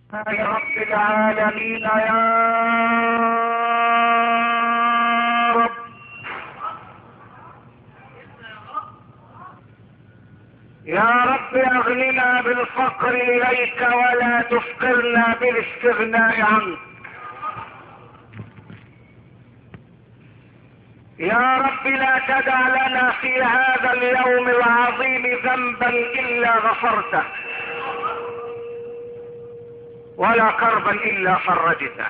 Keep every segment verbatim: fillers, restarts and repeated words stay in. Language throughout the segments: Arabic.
يا رب العالمين يا رب. يا رب اغننا بالفقر اليك ولا تفقرنا بالاستغناء عنك. يا رب لا تدع لنا في هذا اليوم العظيم ذنبا الا غفرته، ولا كربا الا فرجته،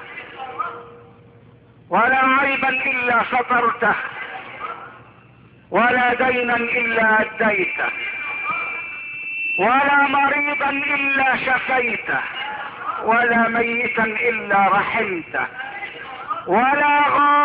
ولا عيبا الا سترته، ولا دينا الا اديته، ولا مريضا الا شفيته، ولا ميتا الا رحمته، ولا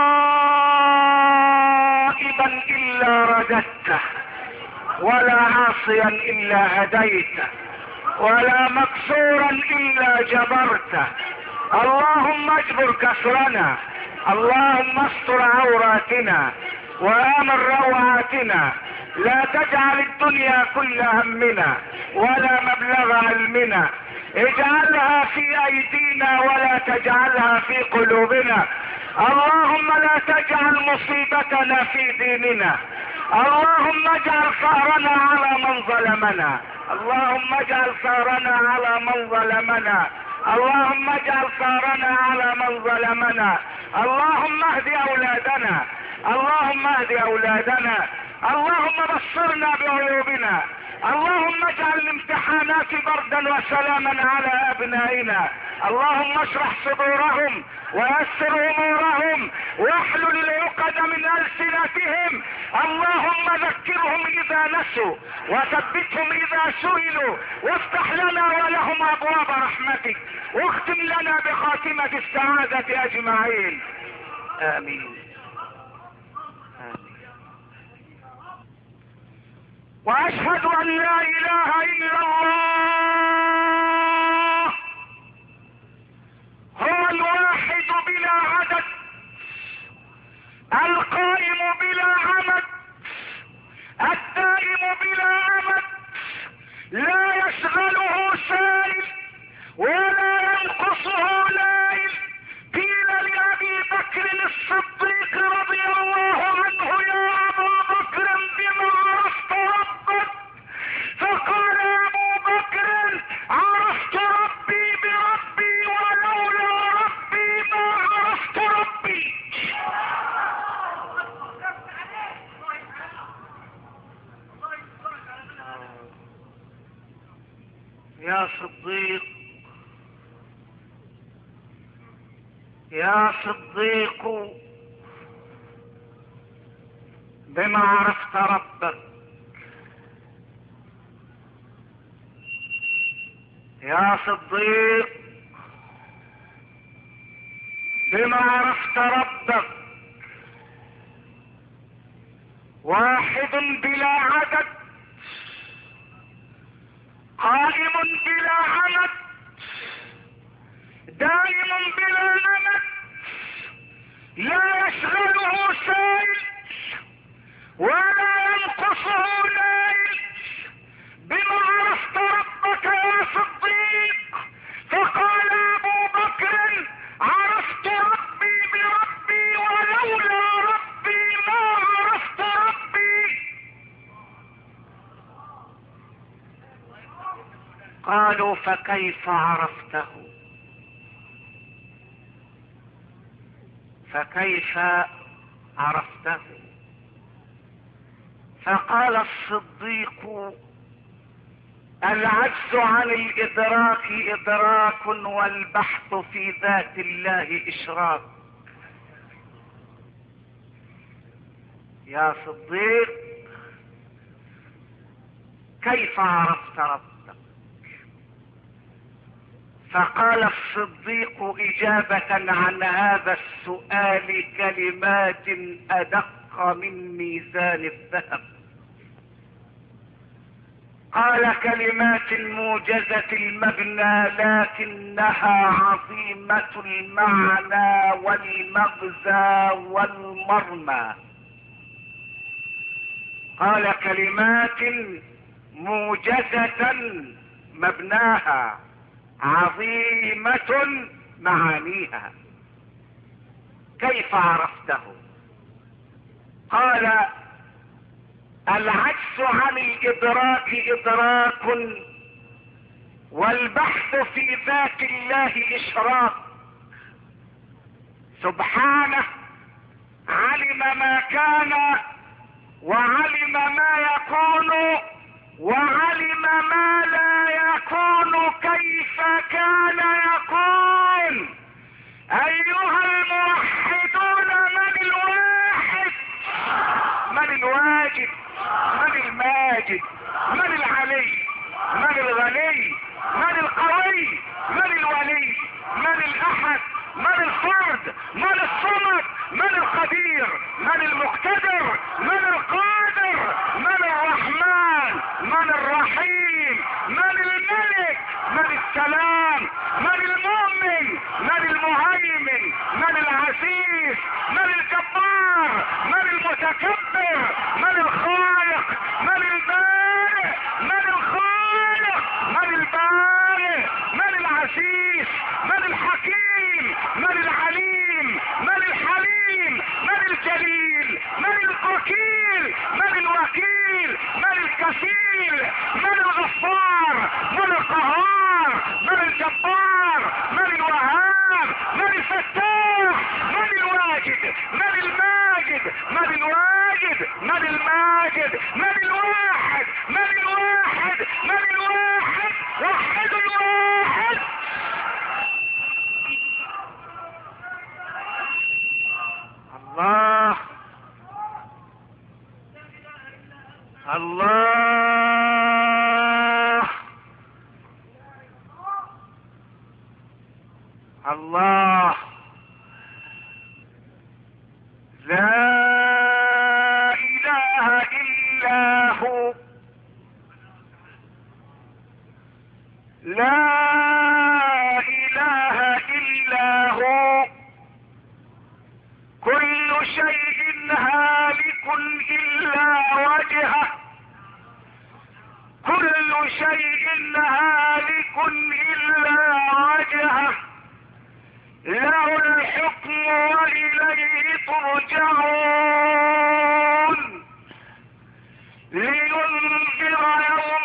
غائبا الا رددته، ولا عاصيا الا هديته، ولا مكسورا الا جبرته. اللهم اجبر كسرنا، اللهم استر عوراتنا وامن روعاتنا. لا تجعل الدنيا كل همنا ولا مبلغ علمنا. اجعلها في ايدينا ولا تجعلها في قلوبنا. اللهم لا تجعل مصيبتنا في ديننا. اللهم اجعل ثارنا على من ظلمنا. اللهم اجعل ثارنا على من ظلمنا. اللهم اجعل ثارنا على من ظلمنا. اللهم اهد اولادنا. اللهم اهد اولادنا. اللهم بصرنا بعيوبنا. اللهم اجعل الامتحانات بردا وسلاما على ابنائنا. اللهم اشرح صدورهم ويسر امورهم واحلل العقد من السنتهم. اللهم ذكرهم اذا نسوا وثبتهم اذا سئلوا، وافتح لنا ولهم ابواب رحمتك، واختم لنا بخاتمة السعادة اجمعين. امين. واشهد ان لا اله الا الله هو الواحد بلا عدد، القائم بلا عمد، الدائم بلا امد، لا يشغله سائل ولا ينقصه نائل. قيل لابي بكر الصديق رضي الله عنه: يا ابا بكر بما عرفت ربك؟ فقال ابو بكر: عرفت ربي بربي، ولولا ربي ما عرفت ربي. يا صديق يا صديق بما عرفت ربك. يا صديق بما عرفت ربك. واحد بلا عدد، قائم بلا عمد، دائم بلا نمد، لا يشغله سائل ولا ينقصه نائل. بما عرفت ربك يا صديق؟ فقال ابو بكر: عرفت ربي بربي، ولولا ربي ما عرفت ربي. قالوا: فكيف عرفته؟ فكيف عرفته؟ فقال الصديق: العجز عن الادراك ادراك، والبحث في ذات الله اشراك. يا صديق كيف عرفت ربك؟ فقال الصديق اجابة عن هذا السؤال كلمات ادق من ميزان الذهب. قال: كلمات موجزة المبنى لكنها عظيمة المعنى والمغزى والمرمى. قال: كلمات موجزة مبناها عظيمة معانيها. كيف عرفته؟ قال العجز عن الادراك ادراك، والبحث في ذات الله اشراك. سبحانه علم ما كان وعلم ما يكون وعلم ما لا يكون كيف كان يكون. ايها الموحدون، من الواحد؟ من الواجد؟ من الماجد؟ من العلي؟ من الغني؟ من القوي؟ من الولي؟ من الاحد؟ من الفرد؟ من الصمد؟ من القدير؟ من المقتدر؟ من القادر؟ من الرحمن؟ من الرحيم؟ من الملك؟ من السلام؟ من المؤمن؟ من المهيمن؟ من العزيز؟ من الجبار؟ من المتكبر؟ من الخالق؟ من البارئ؟ من الخالق؟ من البارئ؟ من العزيز؟ من الحكيم؟ من العليم؟ من الحليم؟ من الجليل؟ من الوكيل؟ من الوكيل؟ من الكفيل؟ من الغفار؟ من القهار؟ من الجبار؟ من الوهاب؟ من الفتاح؟ من الواجد؟ من الماجد؟ من الواجد؟ من الماجد؟ من الواحد؟ من الواحد؟ من الواحد؟ وحد الواحد. الله الله الله. لا اله الا هو، لا اله الا هو. كل شيء هالك الا وجهه، كل شيء هالك الا وجهه. له الحكم واليه ترجعون. لينذر يوم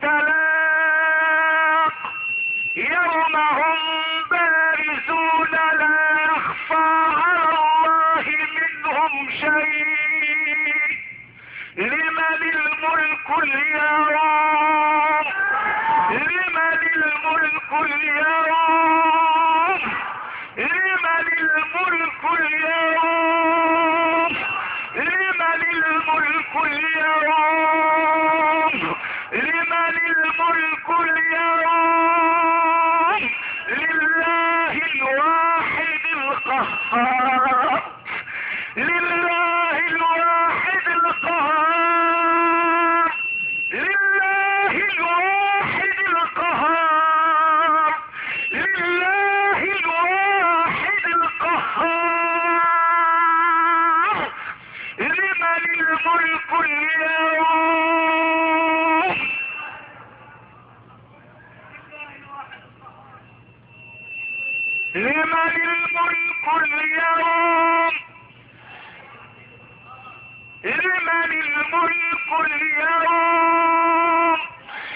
التلاق، يوم هم بارزون لا يخفى على الله منهم شيء. لمن الملك اليوم؟ لمن الملك اليوم؟ لمن الملك اليوم؟ لمن الملك اليوم؟ لمن الملك اليوم؟ لله الواحد القهار، لله الواحد القهار، لله الواحد القهار، لله الواحد القهار. لمن الملك اليوم؟ لمن الملك اليوم؟ لمن الملك اليوم؟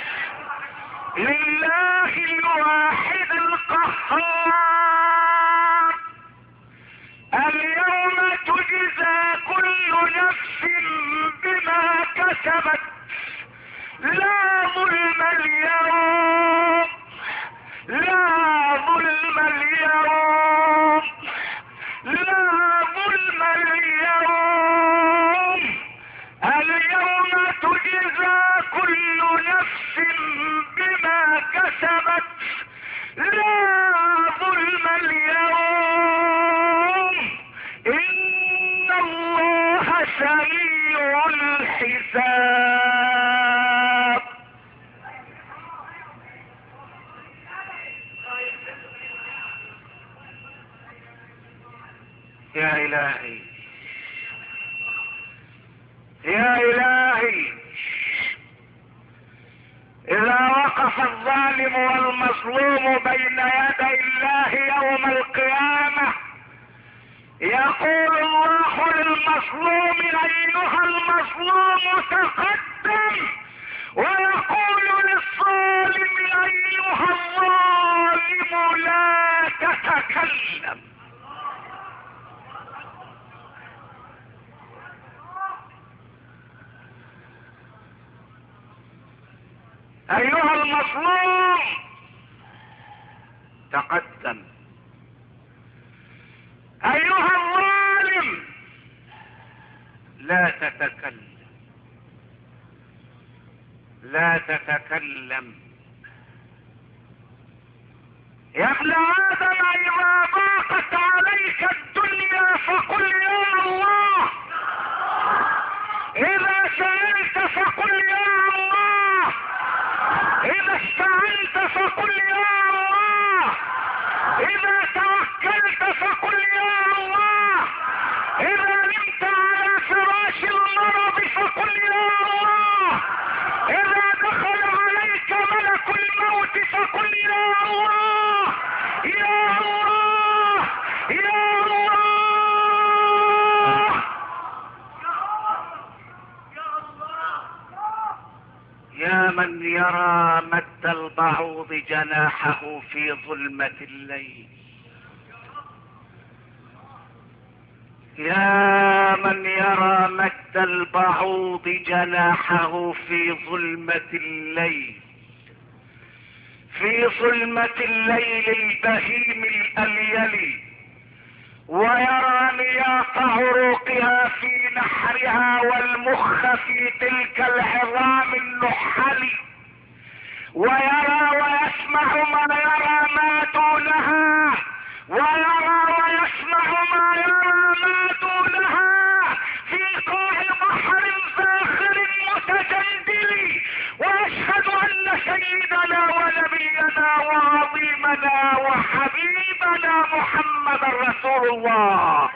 لله الواحد القهار. اليوم تجزى كل نفس بما كسبت، لا ظلم اليوم، لا ظلم اليوم، لا ظلم اليوم. اليوم تجزى كل نفس بما كسبت، لا ظلم اليوم. إن الله سريع الحساب. يا إلهي، يا إلهي، إذا وقف يقف الظالم والمظلوم بين يدي الله يوم القيامة يقول الله للمظلوم ايها المظلوم تقدم، ويقول للظالم ايها الظالم لا تتكلم. ايها المظلوم تقدم، ايها الظالم لا تتكلم، لا تتكلم. يا ابن ادم اذا ضاقت عليك الدنيا فقل يا الله، اذا سألت فقل يا الله، اذا استعنت فقل يا الله، اذا توكلت فقل يا الله، اذا نمت على فراش المرض فقل يا الله، اذا دخل عليك ملك الموت فقل يا الله، يا الله، يا الله. يا من يرى مد البعوض جناحه في ظلمة الليل، يا من يرى مد البعوض جناحه في ظلمة الليل، في ظلمة الليل البهيم الأليل، ويرى نياط عروقها في نحرها والمخ في تلك العظام النحل، ويرى ويسمع ما يرى ما دونها، ويرى ويسمع ما يرى ما دونها في قاع بحر زاخر متجندل. واشهد ان سيدنا ونبينا وعظيمنا وحبيبنا محمد رسول الله.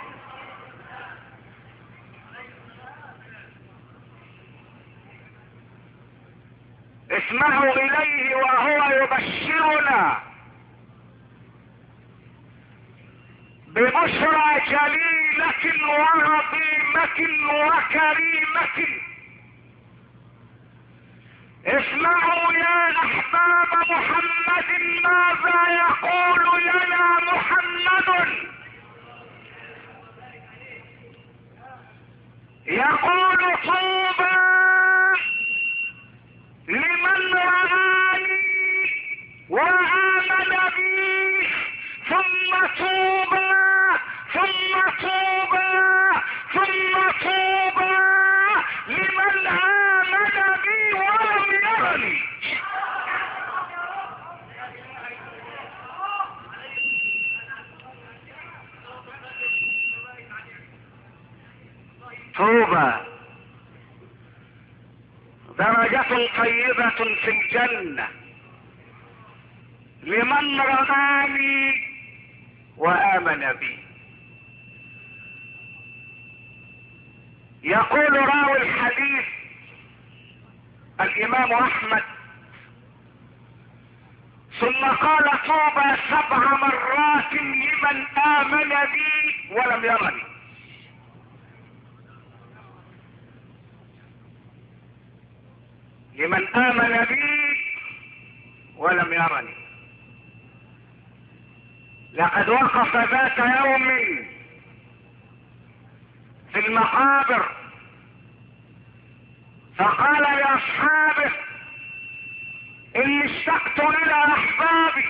اسمعوا اليه وهو يبشرنا ببشرى جليلة وعظيمة وكريمة. اسمعوا يا احباب محمد ماذا يقول لنا محمد. يقول طوبى لمن رآني وآمن بي، ثم طوبى ثم طوبى ثم طوبى لمن آمن بي ولم يرني. طوبى درجة طيبة في الجنة لمن رآني وآمن بي. يقول راوي الحديث الإمام أحمد: ثم قال طوبى سبع مرات لمن آمن بي ولم يرني. لمن آمن بي ولم يرني. لقد وقف ذات يوم في المقابر فقال لأصحابه: إني اشتقت إلى أحبابي.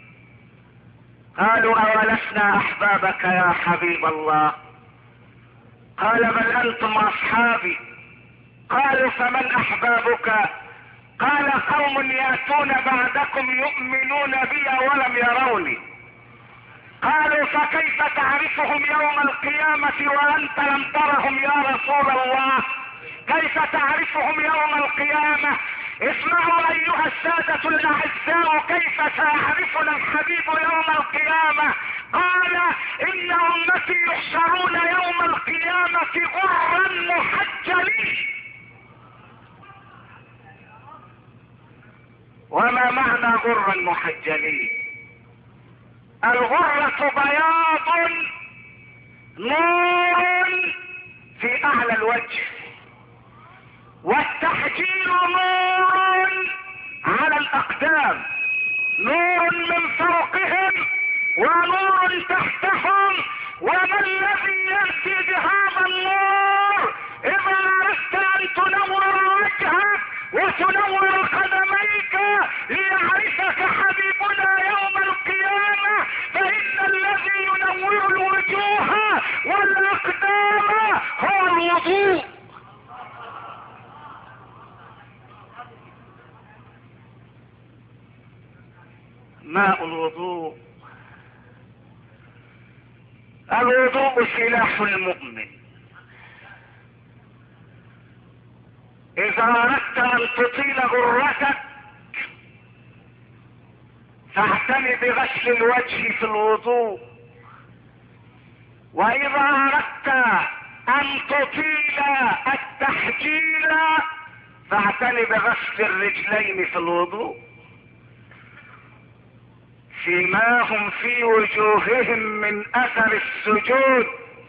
قالوا: أولسنا أحبابك يا حبيب الله؟ قال: بل أنتم أصحابي. قالوا: فمن أحبابك؟ قال: قوم يأتون بعدكم يؤمنون بي ولم يروني. قالوا: فكيف تعرفهم يوم القيامة وأنت لم ترهم يا رسول الله؟ كيف تعرفهم يوم القيامة؟ اسمعوا أيها السادة الأعزاء كيف سيعرفنا الحبيب يوم القيامة. قال: إن أمتي يحشرون يوم القيامة غرا محجلين. وما معنى غرا محجلين؟ الغرة بياض نور في اعلى الوجه، والتحجيل نور على الاقدام، نور من فوقهم ونور تحتهم. وما الذي يأتي بهذا النور؟ اذا اردت ان تنور وجهك وتنور قدميك ليعرفك حبيبنا يوم القيامة، فإن الذي ينور الوجوه والأقدام هو الوضوء. ماء الوضوء. الوضوء سلاح المؤمن. اذا اردت ان تطيل غرتك فاعتني بغسل الوجه في الوضوء، واذا اردت ان تطيل التحجيل فاعتني بغسل الرجلين في الوضوء. فيما هم في وجوههم من اثر السجود،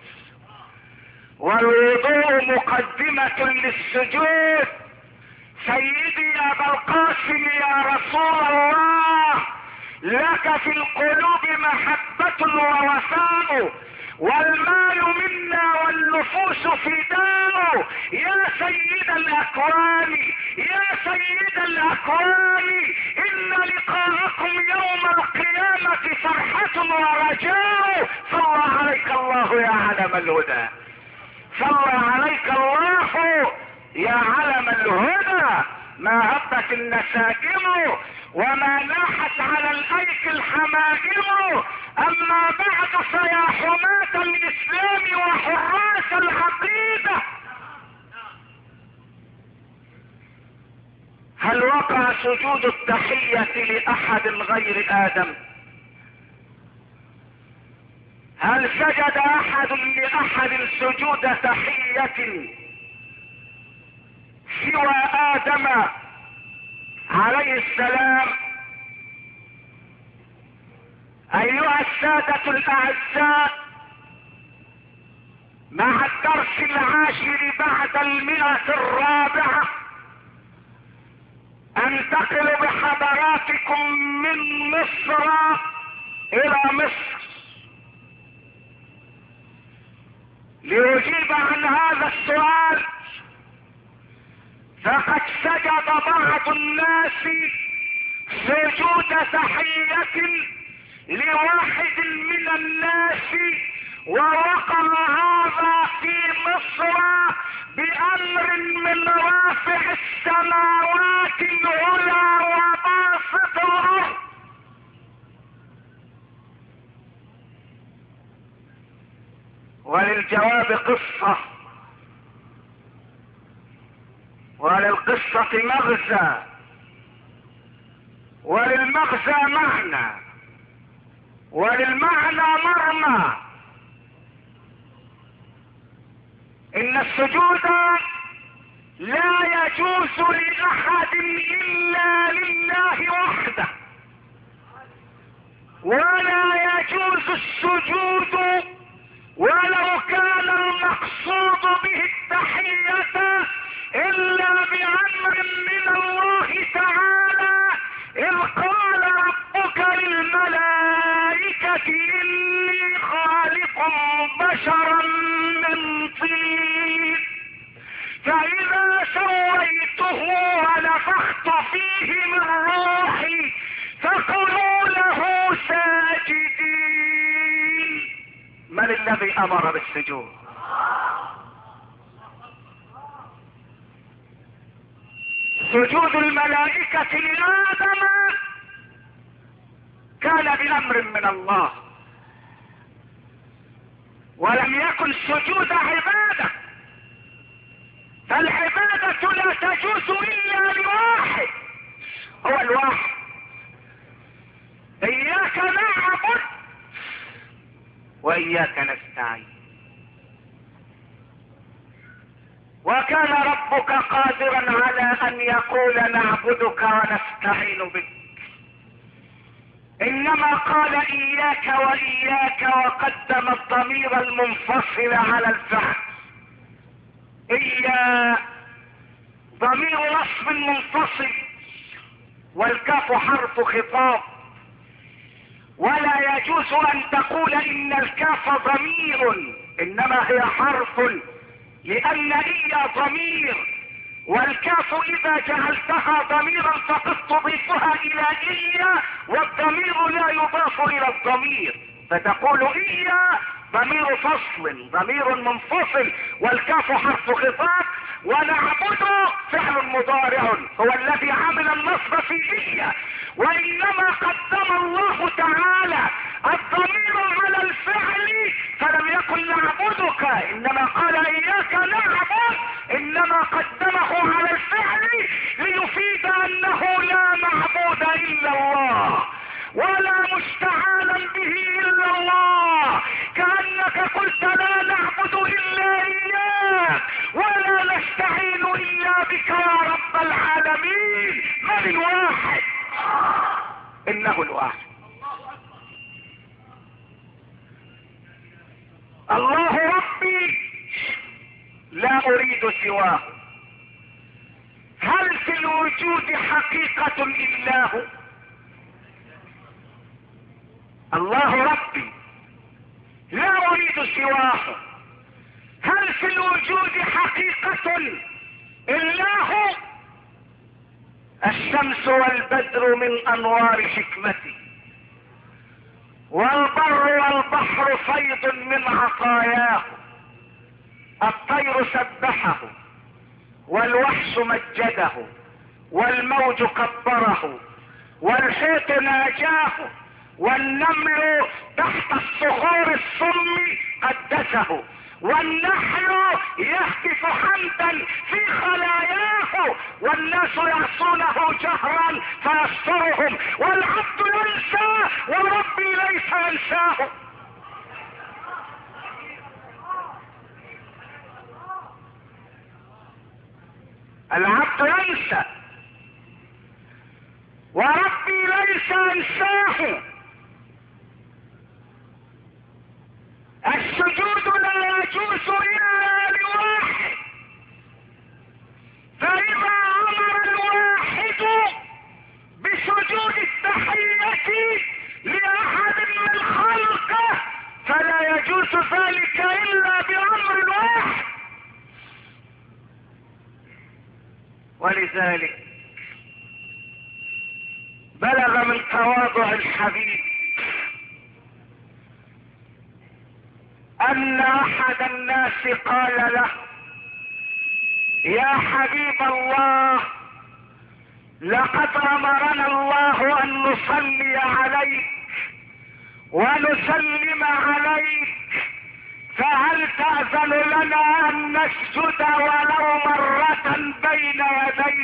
والوضوء مقدمة للسجود. سيدي يا ابا القاسم يا رسول الله، لك في القلوب محبة ووفاء، والمال منا والنفوس فداء. يا سيد الاكوان يا سيد الاكوان، ان لقاءكم يوم القيامة فرحة ورجاء. صلى عليك الله يا علم الهدى، صلى عليك الله يا علم الهدى. ما هبت النسائم وما لاحت على الايك الحمائم، اما بعد فيا حماة الاسلام وحراس العقيدة، هل وقع سجود التحية لاحد غير ادم؟ هل سجد احد لاحد سجود تحية سوى ادم عليه السلام؟ ايها السادة الاعزاء، مع الدرس العاشر بعد المئة الرابعة انتقل بحضراتكم من مصر الى مصر لأجيب عن هذا السؤال. فقد سجد بعض الناس سجود تحية لواحد من الناس، ووقع هذا في مصر بأمر من رافع السماوات العلى وباسط الأرض. وللجواب قصة، وللقصة مغزى، وللمغزى معنى، وللمعنى مرمى. ان السجود لا يجوز لأحد الا لله وحده، ولا يجوز السجود ولو كان المقصود به التحية الا بامر من الله تعالى، اذ قال ربك للملائكة اني خالق بشرا من طين، فاذا سويته ونفخت فيه من روحي فقولوا له ساجدين. من الذي امر بالسجود؟ سجود الملائكة لآدم كان بأمر من الله، ولم يكن سجود عبادة، فالعبادة لا تجوز إلا لواحد، هو الواحد. إياك نعبد وإياك نستعين. وكان ربك قادرا على ان يقول نعبدك ونستعين بك، انما قال اياك واياك وقدم الضمير المنفصل على الفعل. إيا ضمير نصب منفصل والكاف حرف خطاب، ولا يجوز ان تقول ان الكاف ضمير، انما هي حرف، لان إيا ضمير، والكاف اذا جعلتها ضميرا فقد تضيفها الى إيا، والضمير لا يضاف الى الضمير، فتقول إيا ضمير فصل ضمير منفصل والكاف حرف خطاب، ونعبد فعل مضارع هو الذي عمل النصب في إيا، وانما قدم الله تعالى الضمير على الفعل فلم يقل نعبدك، انما قال اياك نعبد، انما قدمه على الفعل ليفيد انه لا معبود الا الله ولا مستعانا به الا الله، كأنك قلت لا نعبد الا اياك ولا نستعين الا بك يا رب العالمين. من الواحد؟ انه الواحد الله ربي لا اريد سواه. هل في الوجود حقيقة الا هو؟ الله ربي لا اريد سواه. هل في الوجود حقيقة الا هو؟ الشمس والبدر من انوار حكمتي، والبر والبحر فيض من عطاياه، الطير سبحه والوحش مجده والموج كبره والحوت ناجاه، والنمل تحت الصخور الصم قدسه، والنحل يهتف حمدا في خلاياه، والناس يعصونه جهرا فيسترهم، والعبد ينسى وربي ليس ينساه. العبد ينسى وربي ليس ينساه. السجود لا يجوز الا لواحد، فاذا امر الواحد بسجود التحية لاحد من خلقه فلا يجوز ذلك الا بامر الواحد. ولذلك بلغ من تواضع الحبيب ان احد الناس قال له يا حبيب الله لقد امرنا الله ان نصلي عليك ونسلم عليك، فهل تأذن لنا ان نسجد ولو مرة بين يديك؟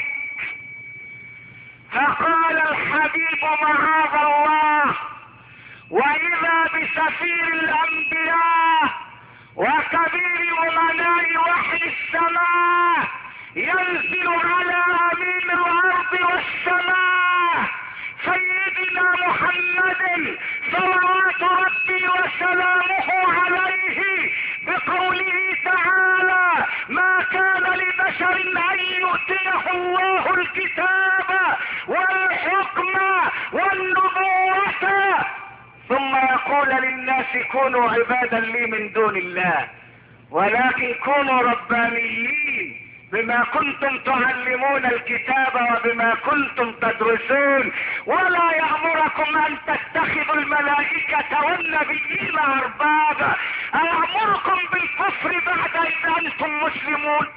فقال الحبيب معاذ الله، واذا بسفير الانبياء وكبير امناء وحي السماء ينزل على امين الارض والسماء سيدنا محمد صلوات ربي وسلامه عليه بقوله تعالى ما كان لبشر ان يؤتيه الله الكتاب والحكم والنبوة ثم يقول للناس كونوا عبادا لي من دون الله، ولكن كونوا ربانيين بما كنتم تعلمون الكتاب وبما كنتم تدرسون، ولا يأمركم ان تتخذوا الملائكة والنبيين اربابا، أيأمركم بالكفر بعد اذ انتم مسلمون؟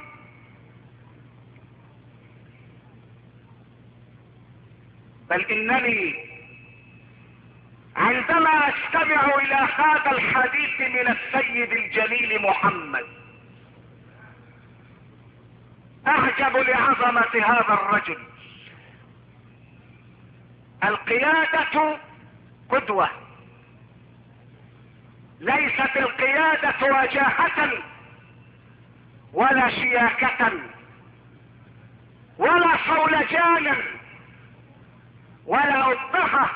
بل انني عندما استمع الى هذا الحديث من السيد الجليل محمد اعجب لعظمة هذا الرجل. القيادة قدوة، ليست القيادة وجاهة ولا شياكة ولا صولجانا ولا أبهة.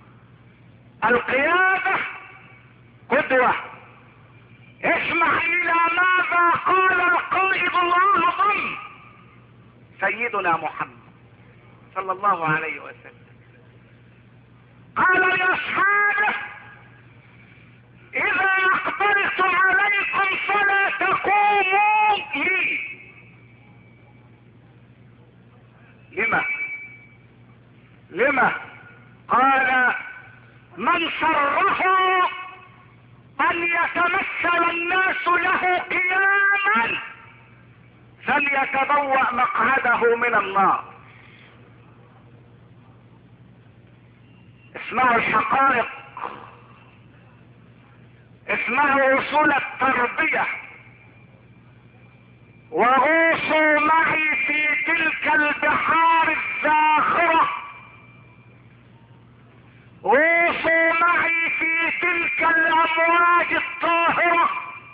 القيادة قدوة. اسمع الى ماذا قال القائد الاعظم سيدنا محمد صلى الله عليه وسلم. قال لاصحابه: اذا اقبلت عليكم فلا تقوموا لي. لما لما قال: من سره ان يتمثل الناس له قياما فليتبوأ مقعده من النار. اسمعوا الحقائق، اسمعوا اصول التربية، وغوصوا معي في تلك البحار الزاخرة، غوصوا معي في تلك الامواج الطاهرة،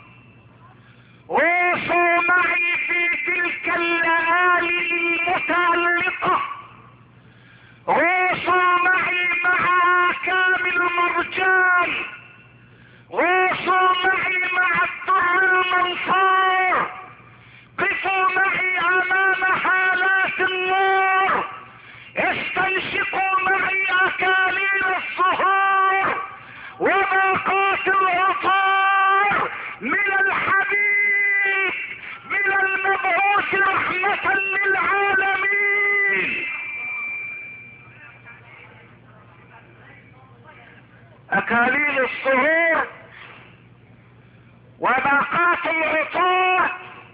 غوصوا معي في تلك الليالي المتألقة، غوصوا معي مع اكام المرجان، غوصوا معي مع الدر المنصور، قفوا معي امام هالات النور، استنشقوا معي اكاليل الزهور وباقات العطار من الحبيب، من المبعوث رحمة للعالمين. اكاليل الزهور وباقات العطار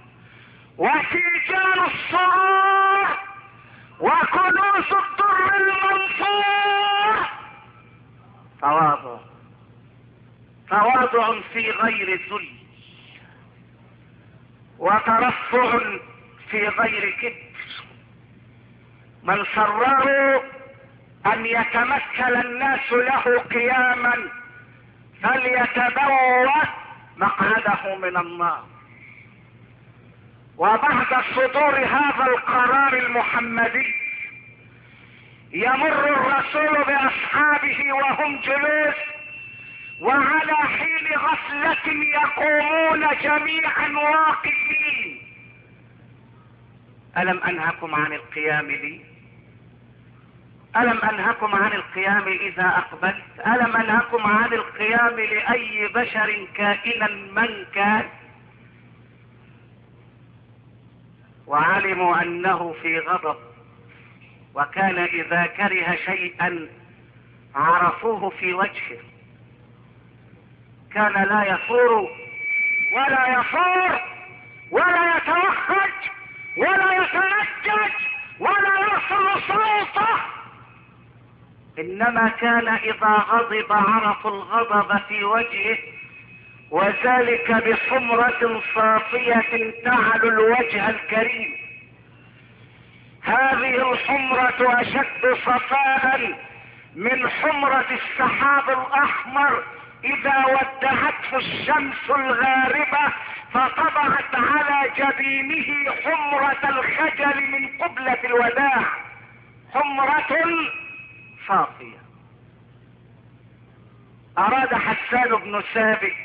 وفيجان الصهور وكنوز الدر المنصور. تواضع، تواضع في غير ذل، وترفع في غير كبر. من سره ان يتمثل الناس له قياما فليتبوأ مقعده من النار. وبعد صدور هذا القرار المحمدي يمر الرسول باصحابه وهم جلوس، وعلى حين غفلة يقومون جميعا واقفين: ألم أنهكم عن القيام لي؟ ألم أنهكم عن القيام إذا أقبلت؟ ألم أنهكم عن القيام لأي بشر كائنا من كان؟ وعلموا أنه في غضب، وكان إذا كره شيئا عرفوه في وجهه، كان لا يثور ولا يفور ولا يتوخج ولا يتنجج ولا يرفع صوته، انما كان اذا غضب عرفوا الغضب في وجهه، وذلك بحمرة صافية تعلو الوجه الكريم. هذه الحمرة اشد صفاء من حمرة السحاب الاحمر اذا ودعته الشمس الغاربة فطبعت على جبينه حمرة الخجل من قبلة الوداع، حمرة صافية. اراد حسان بن ثابت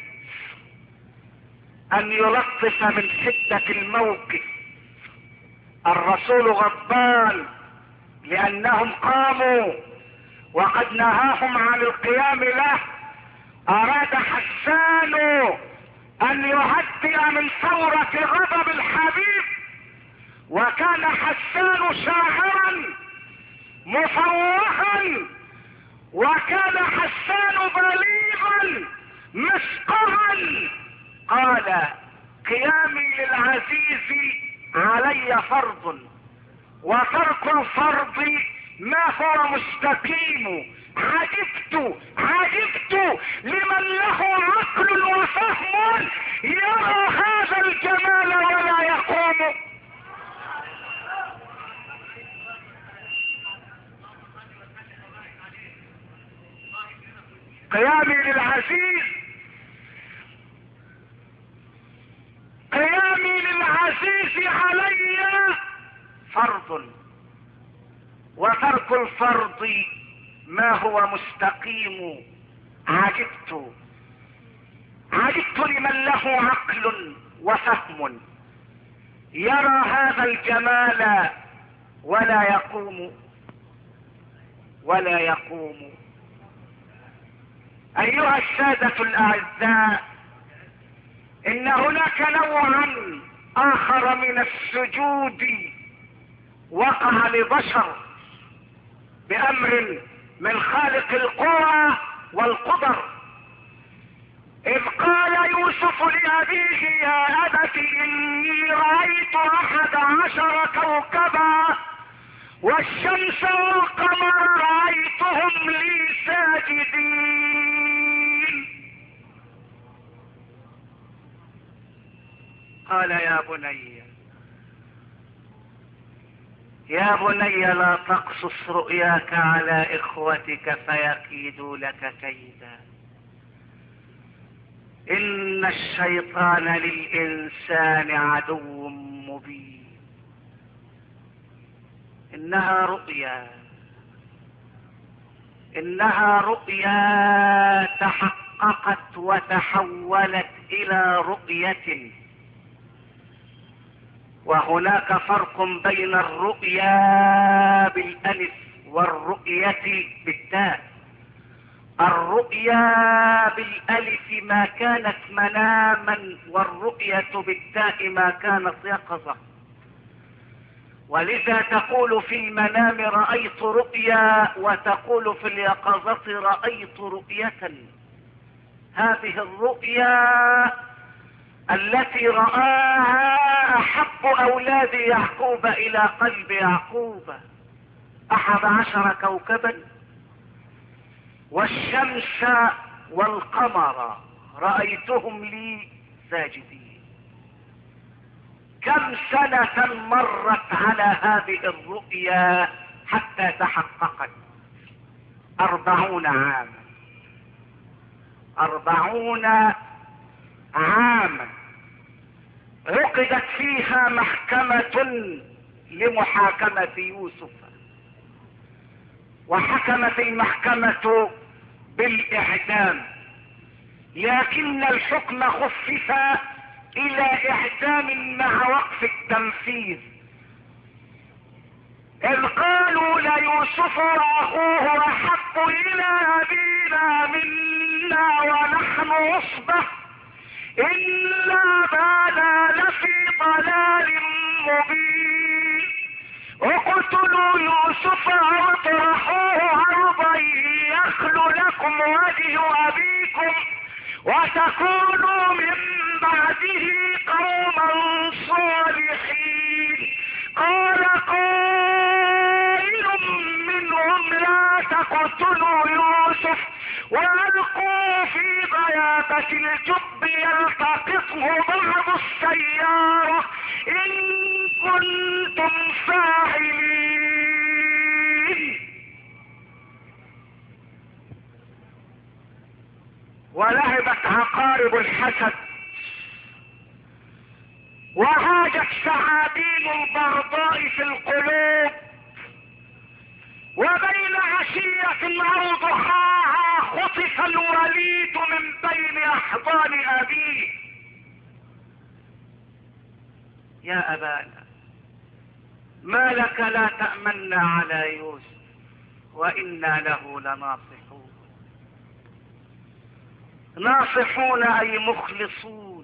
ان يلطف من شدة الموقف. الرسول غضبان لانهم قاموا وقد نهاهم عن القيام له. اراد حسان ان يهدئ من ثورة غضب الحبيب، وكان حسان شاعرا مفوها، وكان حسان بليغا مسقها. قال: قيامي للعزيز علي فرض، وترك الفرض ما هو مستقيم. عجبت عجبت لمن له عقل وفهم يرى هذا الجمال ولا يقوم. قيامي للعزيز، قيامي للعزيز العزيز علي فرض، وترك الفرض ما هو مستقيم. عجبت عجبت لمن له عقل وفهم يرى هذا الجمال ولا يقوم ولا يقوم. ايها السادة الاعزاء، ان هناك نوعا اخر من السجود وقع لبشر بامر من خالق القوى والقدر، اذ قال يوسف لابيه يا ابت اني رايت احد عشر كوكبا والشمس والقمر رايتهم لي ساجدين. قال يا بني يا بني لا تقصص رؤياك على اخوتك فيكيدوا لك كيدا، ان الشيطان للانسان عدو مبين. انها رؤيا انها رؤيا تحققت وتحولت الى رؤية، وهناك فرق بين الرؤيا بالالف والرؤية بالتاء. الرؤيا بالالف ما كانت مناما، والرؤية بالتاء ما كانت يقظة. ولذا تقول في المنام رأيت رؤيا، وتقول في اليقظة رأيت رؤية. هذه الرؤيا التي رآها احب اولاد يعقوب الى قلب يعقوب، احد عشر كوكبا والشمس والقمر رأيتهم لي ساجدين. كم سنة مرت على هذه الرؤيا حتى تحققت؟ أربعون عاما أربعون عاما عقدت فيها محكمة لمحاكمة يوسف، وحكمت المحكمة بالإعدام، لكن الحكم خفف إلى إعدام مع وقف التنفيذ. إذ قالوا ليوسف وأخوه أحب إلى أبينا منا ونحن عصبة إنا أبانا لفي ضلال مبين اقتلوا يوسف أو اطرحوه أرضا يخل لكم وجه أبيكم وتكونوا من بعده قوما صالحين. قال قائل منهم لا تقتلوا يوسف والقوا في غيابة الجب يلتقطه بعض السيارة ان كنتم فاعلين. ولعبت عقارب الحسد وهاجت ثعابين البغضاء في القلوب، وبين عشية او ضحاها خطف الوليد من بين احضان ابيه. يا ابانا ما لك لا تأمنا على يوسف وإنا له لناصحون. ناصحون أي مخلصون،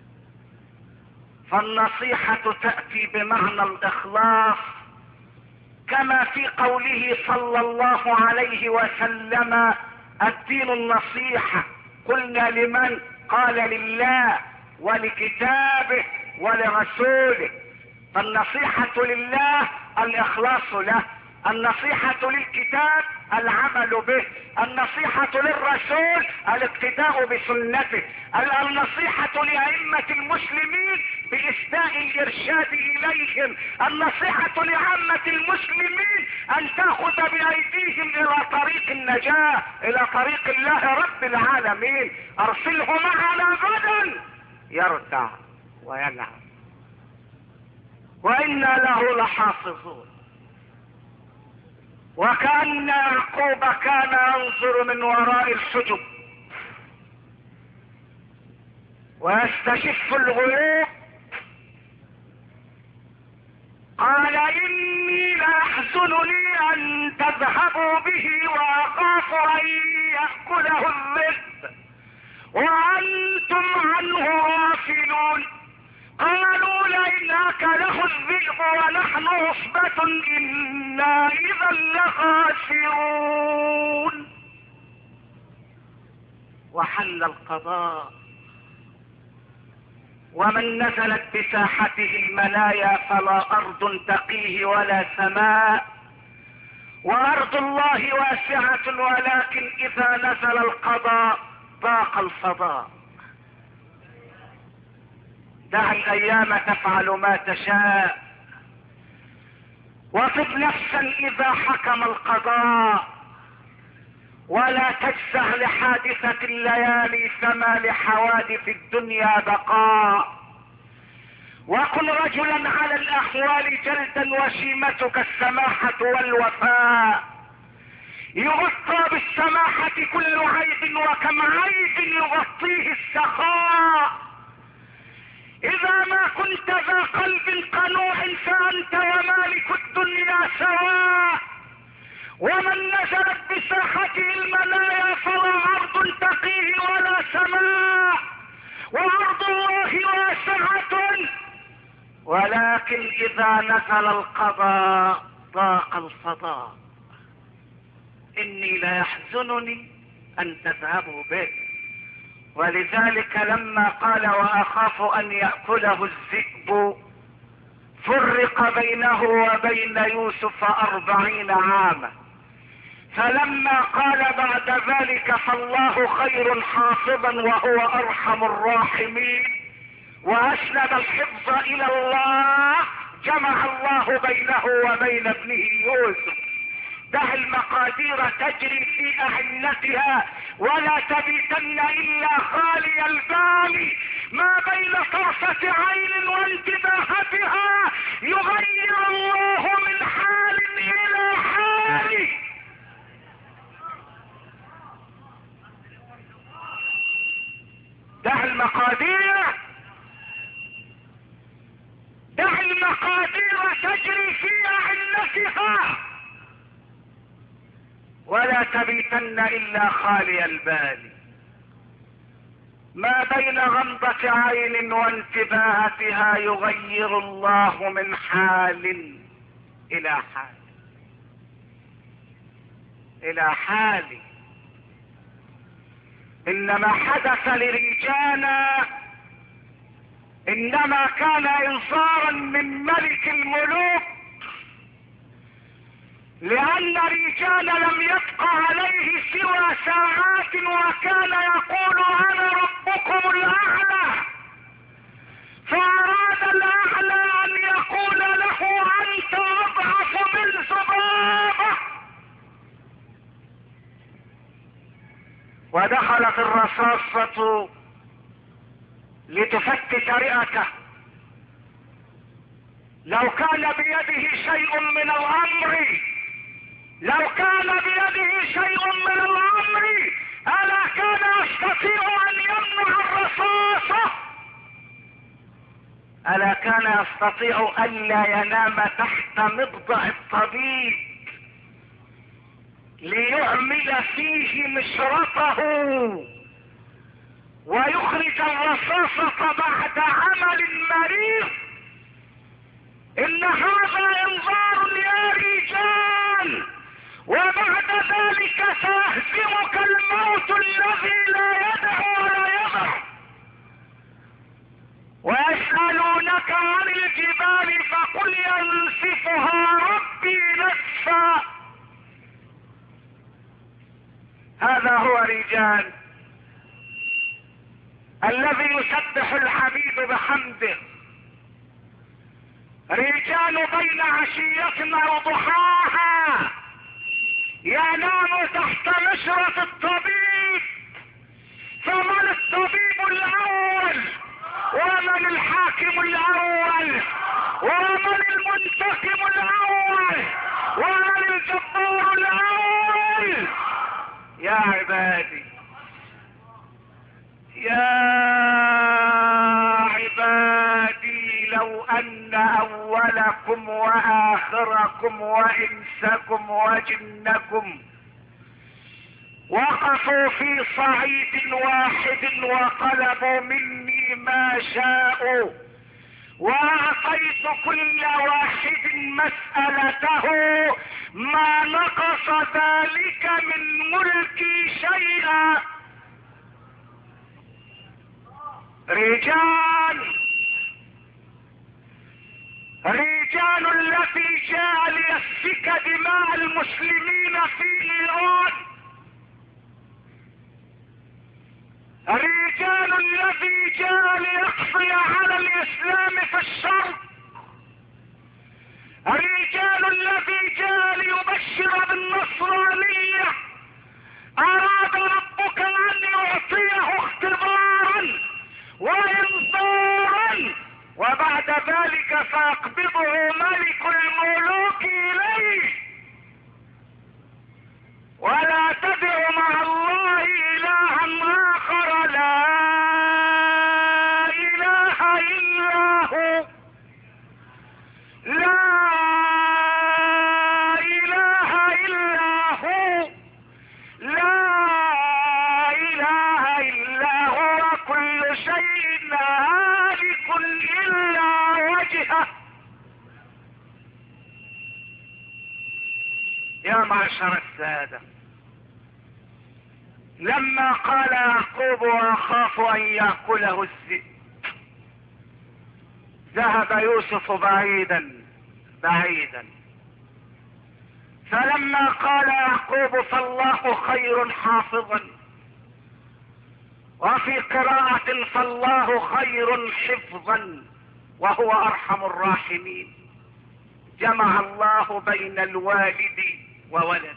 فالنصيحة تأتي بمعنى الإخلاص، كما في قوله صلى الله عليه وسلم الدين النصيحة. قلنا لمن؟ قال لله ولكتابه ولرسوله. فالنصيحة لله الإخلاص له، النصيحة للكتاب العمل به، النصيحة للرسول الاقتداء بسنته، النصيحة لأئمة المسلمين بإسداء الإرشاد إليهم، النصيحة لعامة المسلمين أن تأخذ بأيديهم إلى طريق النجاة، إلى طريق الله رب العالمين. أرسله معنا غدا يرتع ويلعب. وإنا له لحافظون. وكأن يعقوب كان ينظر من وراء الحجب ويستشف الغيوب. قال إني ليحزنني أن تذهبوا به وأخاف أن يأكله الذئب وأنتم عنه غافلون. قالوا لئن أكله الذئب ونحن عصبة إنا إذا لخاسرون. وحل القضاء. ومن نزلت بساحته المنايا فلا أرض تقيه ولا سماء، وأرض الله واسعة، ولكن إذا نزل القضاء ضاق الفضاء. دع الأيام تفعل ما تشاء، وخذ نفسا إذا حكم القضاء، ولا تجزع لحادثة الليالي فما لحوادث الدنيا بقاء. وكن رجلا على الأحوال جلدا وشيمتك السماحة والوفاء. يغطى بالسماحة كل عيب وكم عيب يغطيه السخاء. إذا ما كنت ذا قلب قنوع فأنت ومالك الدنيا سواء. ومن نزلت بساحته المنايا فلا أرض تقيه ولا سماء، وأرض الله واسعة، ولكن إذا نزل القضاء ضاق الفضاء. إني ليحزنني أن تذهبوا به، ولذلك لما قال وأخاف أن يأكله الذئب فرق بينه وبين يوسف أربعين عاما. فلما قال بعد ذلك فالله خير حافظا وهو أرحم الراحمين وأسند الحفظ إلى الله، جمع الله بينه وبين ابنه يوسف. دع المقادير تجري في أعنتها ولا تبيتن إلا خالي البال. ما بين طرفة عين وانتباهتها يغير الله من حال إلى حال. دع المقادير دع المقادير تجري في أعنتها ولا تبيتن إلا خالي البال. ما بين غمضة عين وانتباهتها يغير الله من حال إلى حال إلى حال. إنما حدث لرجانا إنما كان إنصارا من ملك الملوك، لأن رجال لم يبق عليه سوى ساعات وكان يقول أنا ربكم الأعلى، فأراد الأعلى أن يقول له أنت أضعف من ذبابة. ودخلت الرصاصة لتفتت رئته. لو كان بيده شيء من الأمر لو كان بيده شيء من الأمر ألا كان يستطيع أن يمنع الرصاصة؟ ألا كان يستطيع ألا ينام تحت مضجع الطبيب ليعمل فيه مشرطه ويخرج الرصاصة بعد عمل مريض؟ إن هذا انذار يا رجال، وبعد ذلك سيهزمك الموت الذي لا يدع ولا يضع. ويسألونك عن الجبال فقل ينسفها ربي نسفا. هذا هو رجال الذي يسبح العبيد بحمده، رجال بين عشية او ضحاها ينام تحت مشرة الطبيب. فمن الطبيب الاول ومن الحاكم الاول ومن المنتقم الاول ومن الجبار الاول. يا عبادي يا عبادي لو ان اولكم واخركم وانسكم وجنكم وقفوا في صعيد واحد وطلبوا مني ما شاءوا واعطيت كل واحد مسألته ما نقص ذلك من ملكي شيئا. رجال رجال الذي جاء ليسفك دماء المسلمين في ايران، رجال الذي جاء ليقضي على الاسلام في الشرق، رجال الذي جاء ليبشر بالنصرانية، اراد ربك ان يعطيه اختبارا وانذارا وبعد ذلك فيقبضه ملك الملوك اليه. ولا تدع مع الله الها اخر لا اله الا هو، لا اله الا هو، لا اله الا هو، كل شيء هالك الا وجهه. يا معشر السادة، لما قال يعقوب واخاف ان ياكله الذئب ذهب يوسف بعيدا بعيدا، فلما قال يعقوب فالله خير حافظا، وفي قراءة فالله خير حفظا وهو ارحم الراحمين، جمع الله بين الوالد وولد.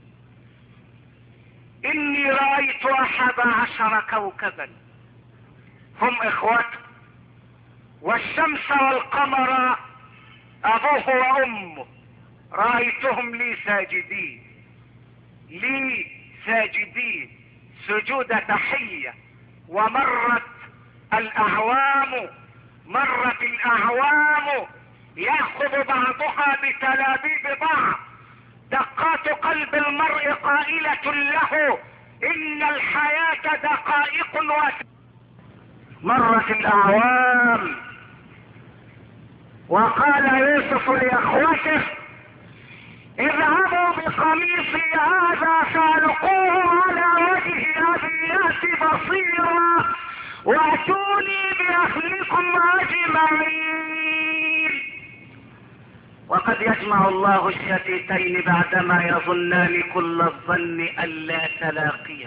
اني رأيت احد عشر كوكبا هم اخوته، والشمس والقمر ابوه وامه، رأيتهم لي ساجدين لي ساجدين سجود تحية. ومرت الاعوام مرت الاعوام يأخذ بعضها بتلابيب بعض، دقات قلب المرء قائلة له ان الحياة دقائق وت... مرت الاعوام وقال يوسف لاخوته اذهبوا بقميصي هذا فالقوه على وجه ابي يأت بصيرا واتوني باهلكم اجمعين. وقد يجمع الله الشتيتين بعدما يظنان كل الظن الا تلاقيا.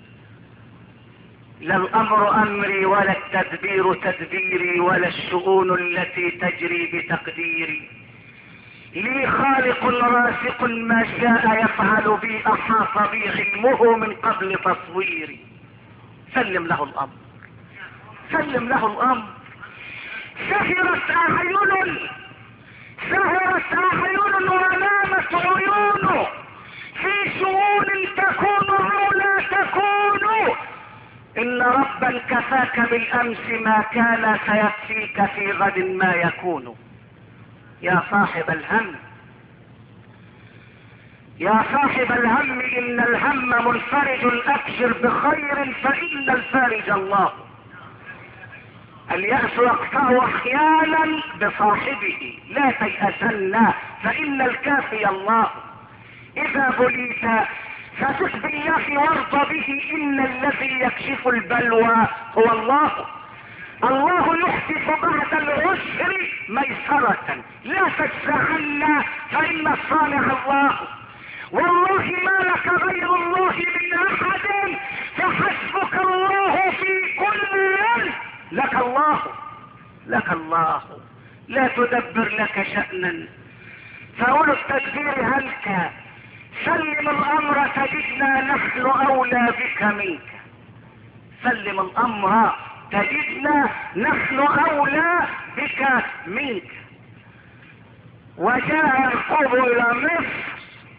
لا الامر امري ولا التدبير تدبيري ولا الشؤون التي تجري بتقديري، لي خالق راسق ما شاء يفعل بي، احاط بي علمه من قبل تصويري. سلم له الامر سلم له الامر. سهرت اعين سهرت اعين ونامت عيون في شؤون تكون او لا تكون، ان ربا كفاك بالامس ما كان سيكفيك في غد ما يكون. يا صاحب الهم يا صاحب الهم ان الهم منفرج، ابشر بخير فان الفارج الله. اليأس يقطع احيانا بصاحبه، لا تيأسن فان الكافي الله. اذا بليت فثق بالله وارض به، ان الذي يكشف البلوى هو الله. الله يحدث بعد العسر ميسرة، لا تجزعن فان الصانع الله. والله ما لك غير الله من احد، فحسبك الله في كل. لك الله لك الله لا تدبر لك شأنا، فأولو التدبير هلك. سلم الامر تجدنا نحن اولى بك منك، سلم الامر تجدنا نحن اولى بك منك. وجاء يعقوب الى مصر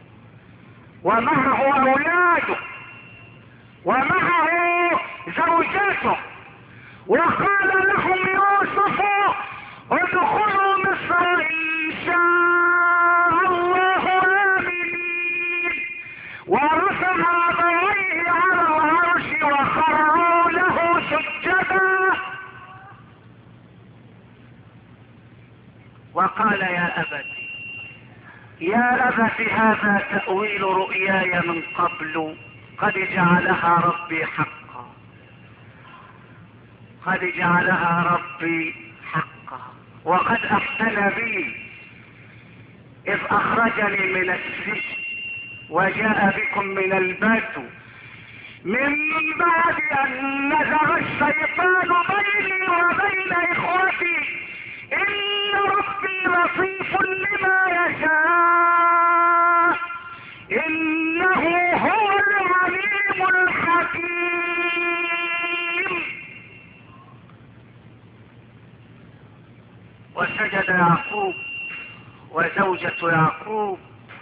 ومعه اولاده ومعه زوجته، وقال لهم يوسف ادخلوا مصر ان شاء الله امنين، ورفع ابويه على العرش وخروا له سجدا وقال يا ابت يا ابت هذا تأويل رؤياي من قبل قد جعلها ربي حقا، قد جعلها ربي حقا، وقد احسن بي اذ اخرجني من السجن وجاء بكم من البدو من بعد ان نزغ الشيطان بيني وبين اخوتي ان ربي لطيف لما يشاء انه هو العليم الحكيم. وسجد يعقوب وزوجة يعقوب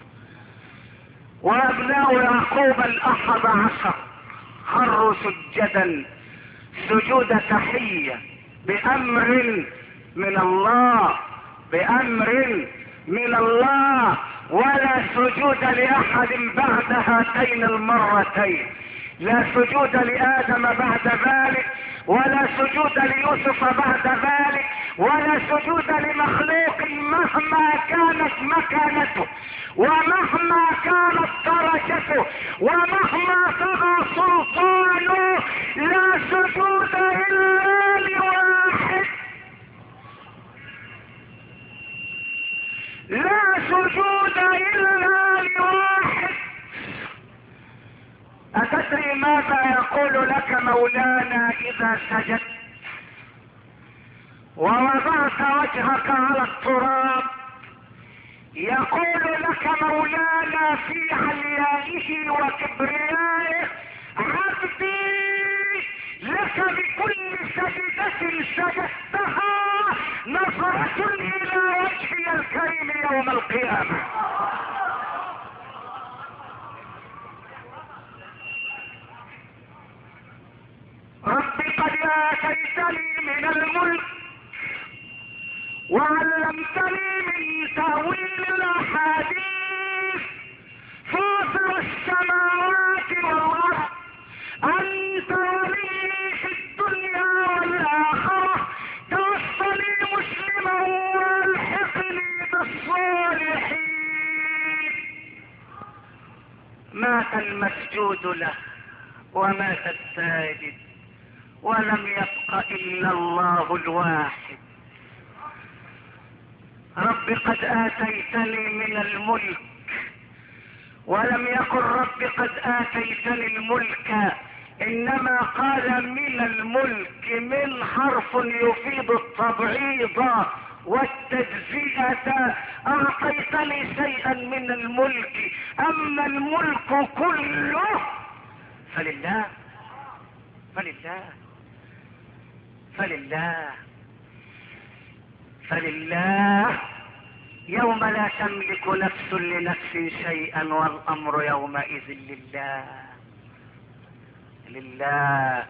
وابناء يعقوب الاحد عشر خروا سجدا سجود تحية بامر من الله، بامر من الله، ولا سجود لاحد بعد هاتين المرتين، لا سجود لادم بعد ذلك، ولا سجود ليوسف بعد ذلك، ولا سجود لمخلوق مهما كانت مكانته ومهما كانت درجته ومهما طغى سلطانه، لا سجود الا لواحد، لا سجود الا لواحد. اتدري ماذا يقول لك مولانا اذا سجدت ووضعت وجهك على التراب؟ يقول لك مولانا في عليائه وكبريائه عبدي لك بكل سجدة سجدتها نظرة الى وجهي الكريم يوم القيامة. ربي قد اتيتني من الملك وعلمتني من تأويل الاحاديث فاطر السماوات والارض، انت ولي في الدنيا والاخرة، توفني مسلما والحقني بالصالحين. مات المسجود له ومات الساجد ولم يبق الا الله الواحد. رب قد اتيتني من الملك، ولم يقل رب قد اتيتني الملك، انما قال من الملك، من حرف يفيد التبعيض والتجزئة. اعطيتني شيئا من الملك، اما الملك كله فلله فلله فلله فلله يوم لا تملك نفس لنفس شيئا والامر يومئذ لله لله.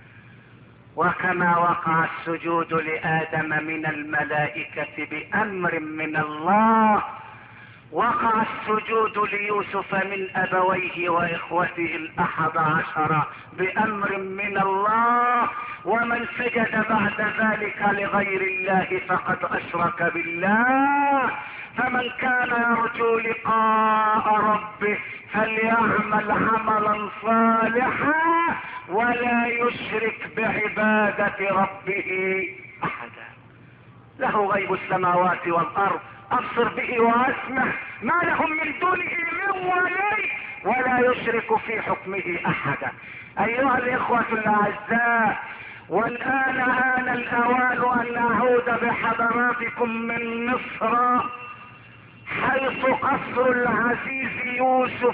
وكما وقع السجود لآدم من الملائكة بأمر من الله، وقع السجود ليوسف من أبويه وإخوته الأحد عشر بأمر من الله. ومن سجد بعد ذلك لغير الله فقد أشرك بالله. فمن كان يرجو لقاء ربه فليعمل عملا صالحا ولا يشرك بعبادة ربه أحدا. له غيب السماوات والأرض أبصر به وأسمع، ما لهم من دونه من ولي ولا يشرك في حكمه أحدا. أيها الإخوة الأعزاء، والآن آن الأوان أن أعود بحضراتكم من مصر، حيث قصر العزيز يوسف،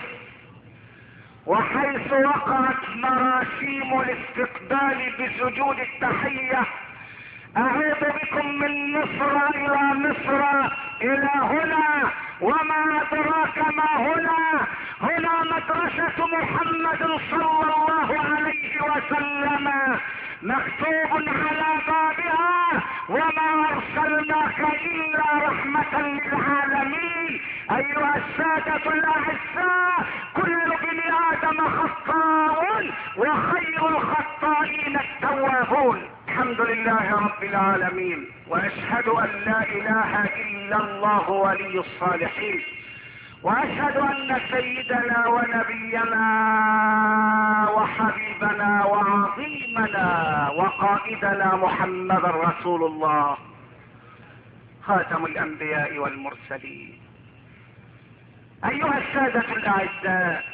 وحيث وقعت مراسيم الاستقبال بسجود التحية اعود بكم من مصر الى مصر الى هنا، وما ادراك ما هنا، هنا مدرسة محمد صلى الله عليه وسلم، مكتوب على بابها وما ارسلناك الا رحمة للعالمين. ايها السادة الاعزاء، كل بني ادم خطاء وخير الخطائين التوابون. الحمد لله رب العالمين، واشهد ان لا اله الا الله ولي الصالحين، واشهد ان سيدنا ونبينا وحبيبنا وعظيمنا وقائدنا محمد رسول الله، خاتم الانبياء والمرسلين. ايها السادة الاعزاء،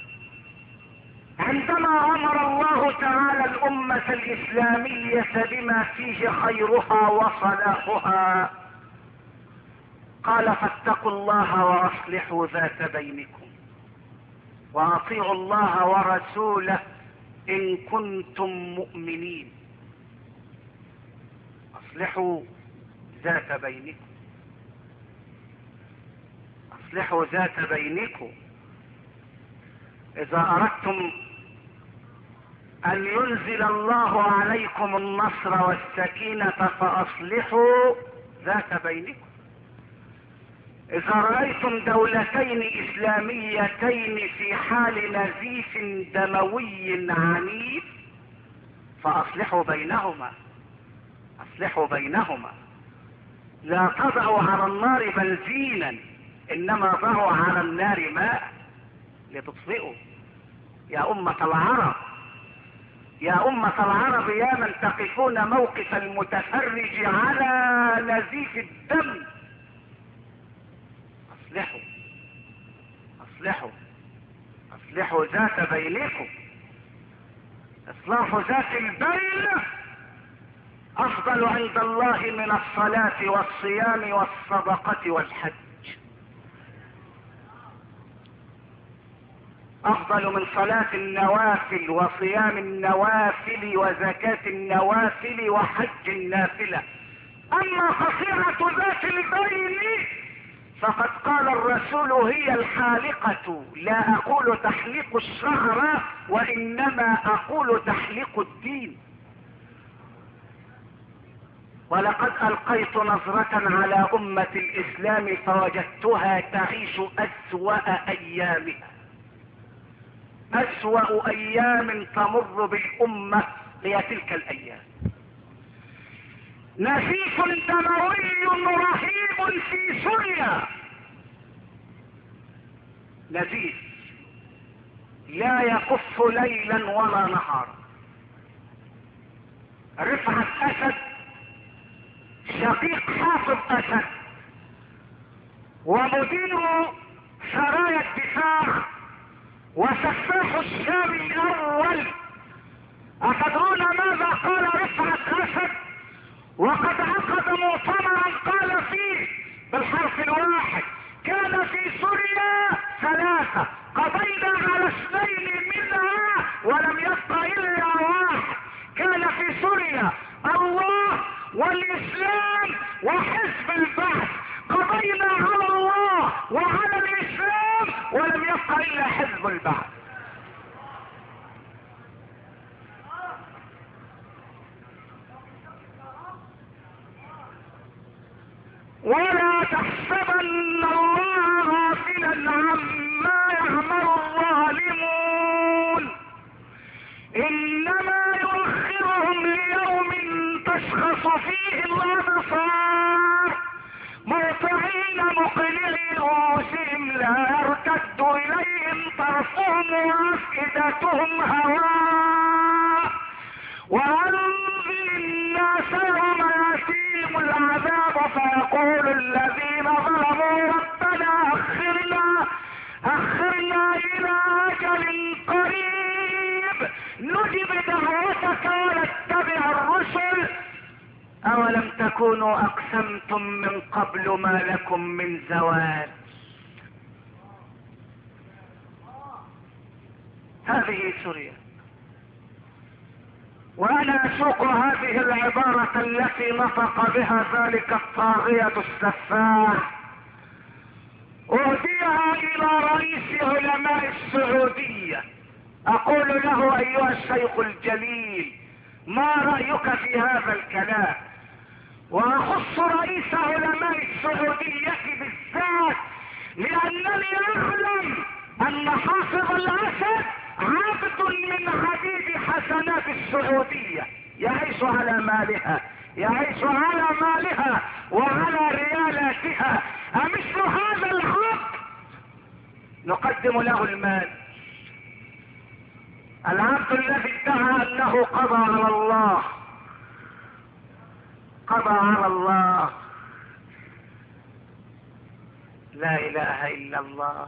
عندما امر الله تعالى الامة الاسلامية بما فيه خيرها وصلاحها، قال فاتقوا الله واصلحوا ذات بينكم واطيعوا الله ورسوله ان كنتم مؤمنين. اصلحوا ذات بينكم، اصلحوا ذات بينكم. اذا اردتم ان ينزل الله عليكم النصر والسكينة فاصلحوا ذات بينكم. اذا رأيتم دولتين اسلاميتين في حال نزيف دموي عنيف فاصلحوا بينهما، اصلحوا بينهما. لا تضعوا على النار بنزينا، انما ضعوا على النار ماء لتطفئوا. يا امة العرب، يا امة العرب، يا من تقفون موقف المتفرج على نزيف الدم، اصلحوا اصلحوا اصلحوا ذات بينكم. اصلاح ذات البين افضل عند الله من الصلاة والصيام والصدقة والحج، افضل من صلاة النوافل وصيام النوافل وزكاة النوافل وحج النافلة. اما قطيعة ذات البين فقد قال الرسول هي الحالقة، لا اقول تحليق الشعر وانما اقول تحليق الدين. ولقد القيت نظرة على امة الاسلام فوجدتها تعيش اسوأ ايامها، اسوأ ايام تمر بالامة هي تلك الايام. نزيف دموي رهيب في سوريا، نزيف لا يكف ليلا ولا نهارا. رفعت اسد شقيق حافظ اسد ومدير سرايا الدفاع وسفاح الشام الاول، اتدرون ماذا قال رفعت اسد وقد عقد مؤتمرا قال فيه بالحرف الواحد: كان في سوريا ثلاثة قضينا على اثنين منها ولم يبق الا واحد. كان في سوريا الله والاسلام وحزب البعث، قضينا على الله وعلى الاسلام ولم يبق الا حزب البعث. ولا تحسبن الله غافلا عما يعمل الظالمون، انما يؤخرهم ليوم تشخص فيه الابصار مهطعين مقنعي رؤوسهم لا يرتد اليهم طرفهم وافئدتهم هواء. وانذر الناس يوم ياتيهم العذاب فيقول الذين ظلموا ربنا اخرنا اخرنا الى اجل قريب نجب دعوتك ونتبع الرسل اولم تكونوا اقسمتم من قبل ما لكم من زوال. هذه سوريا، وانا اسوق هذه العبارة التي نطق بها ذلك الطاغية السفاح، اهديها الى رئيس علماء السعودية، اقول له ايها الشيخ الجليل ما رأيك في هذا الكلام؟ واخص رئيس علماء السعودية بالذات لانني اعلم ان حافظ الاسد عبد من عبيد حسنات السعودية، يعيش على مالها، يعيش على مالها وعلى ريالاتها. امثل هذا العبد نقدم له المال؟ العبد الذي ادعى انه قضى على الله، قضى على الله. لا اله الا الله،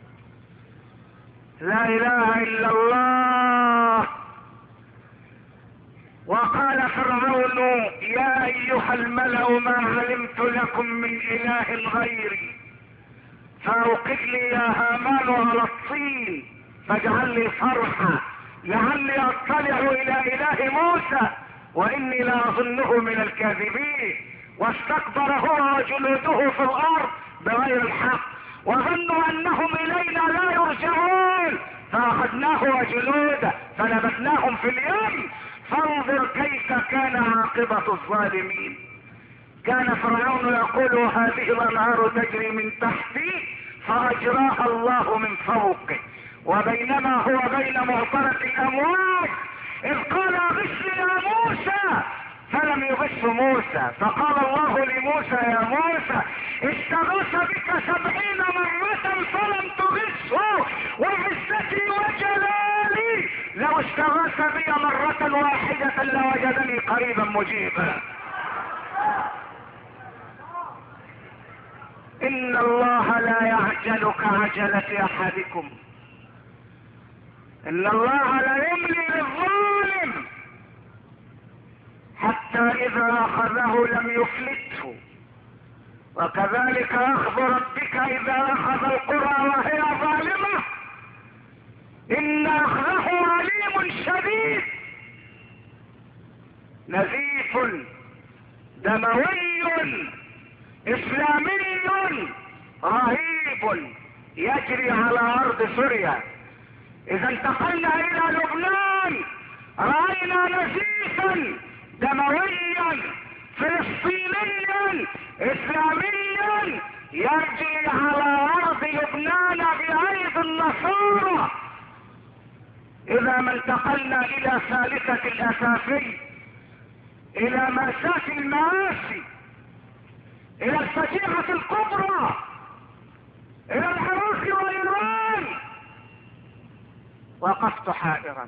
لا اله الا الله. وقال فرعون يا ايها الملأ ما علمت لكم من اله غيري فاوقد لي يا هامان على الطين فاجعل لي صرحا لعلي اطلع الى اله موسى واني لاظنه من الكاذبين. واستكبر هو وجنوده في الارض بغير الحق وظنوا انهم الينا لا يرجعون فاخذناه وجنوده فنبذناهم في اليم فانظر كيف كان عاقبة الظالمين. كان فرعون يقول هذه الانهار تجري من تحتي فاجراها الله من فوقه، وبينما هو بين معصرة الامواج اذ قال غش يا موسى فلم يغش موسى، فقال الله لموسى يا موسى استغاث بك سبعين مرة فلم تغشه وعزتي وجلالي لو استغاث بي مرة واحدة لوجدني قريبا مجيبا. ان الله لا يعجل كعجلة احدكم، ان الله لا يملي للظالم حتى اذا اخذه لم يفلته، وكذلك اخذ ربك اذا اخذ القرى وهي ظالمة ان اخذه عليم شديد. نزيف دموي اسلامي رهيب يجري على ارض سوريا. اذا انتقلنا الى لبنان راينا نزيفا دمويا فلسطينيا اسلاميا يجري على ارض لبنان بايدي النصارى. اذا ما انتقلنا الى ثالثة الاسافي، الى مأساة المآسي، الى الفجيعة الكبرى، الى العراق وايران، وقفت حائرا.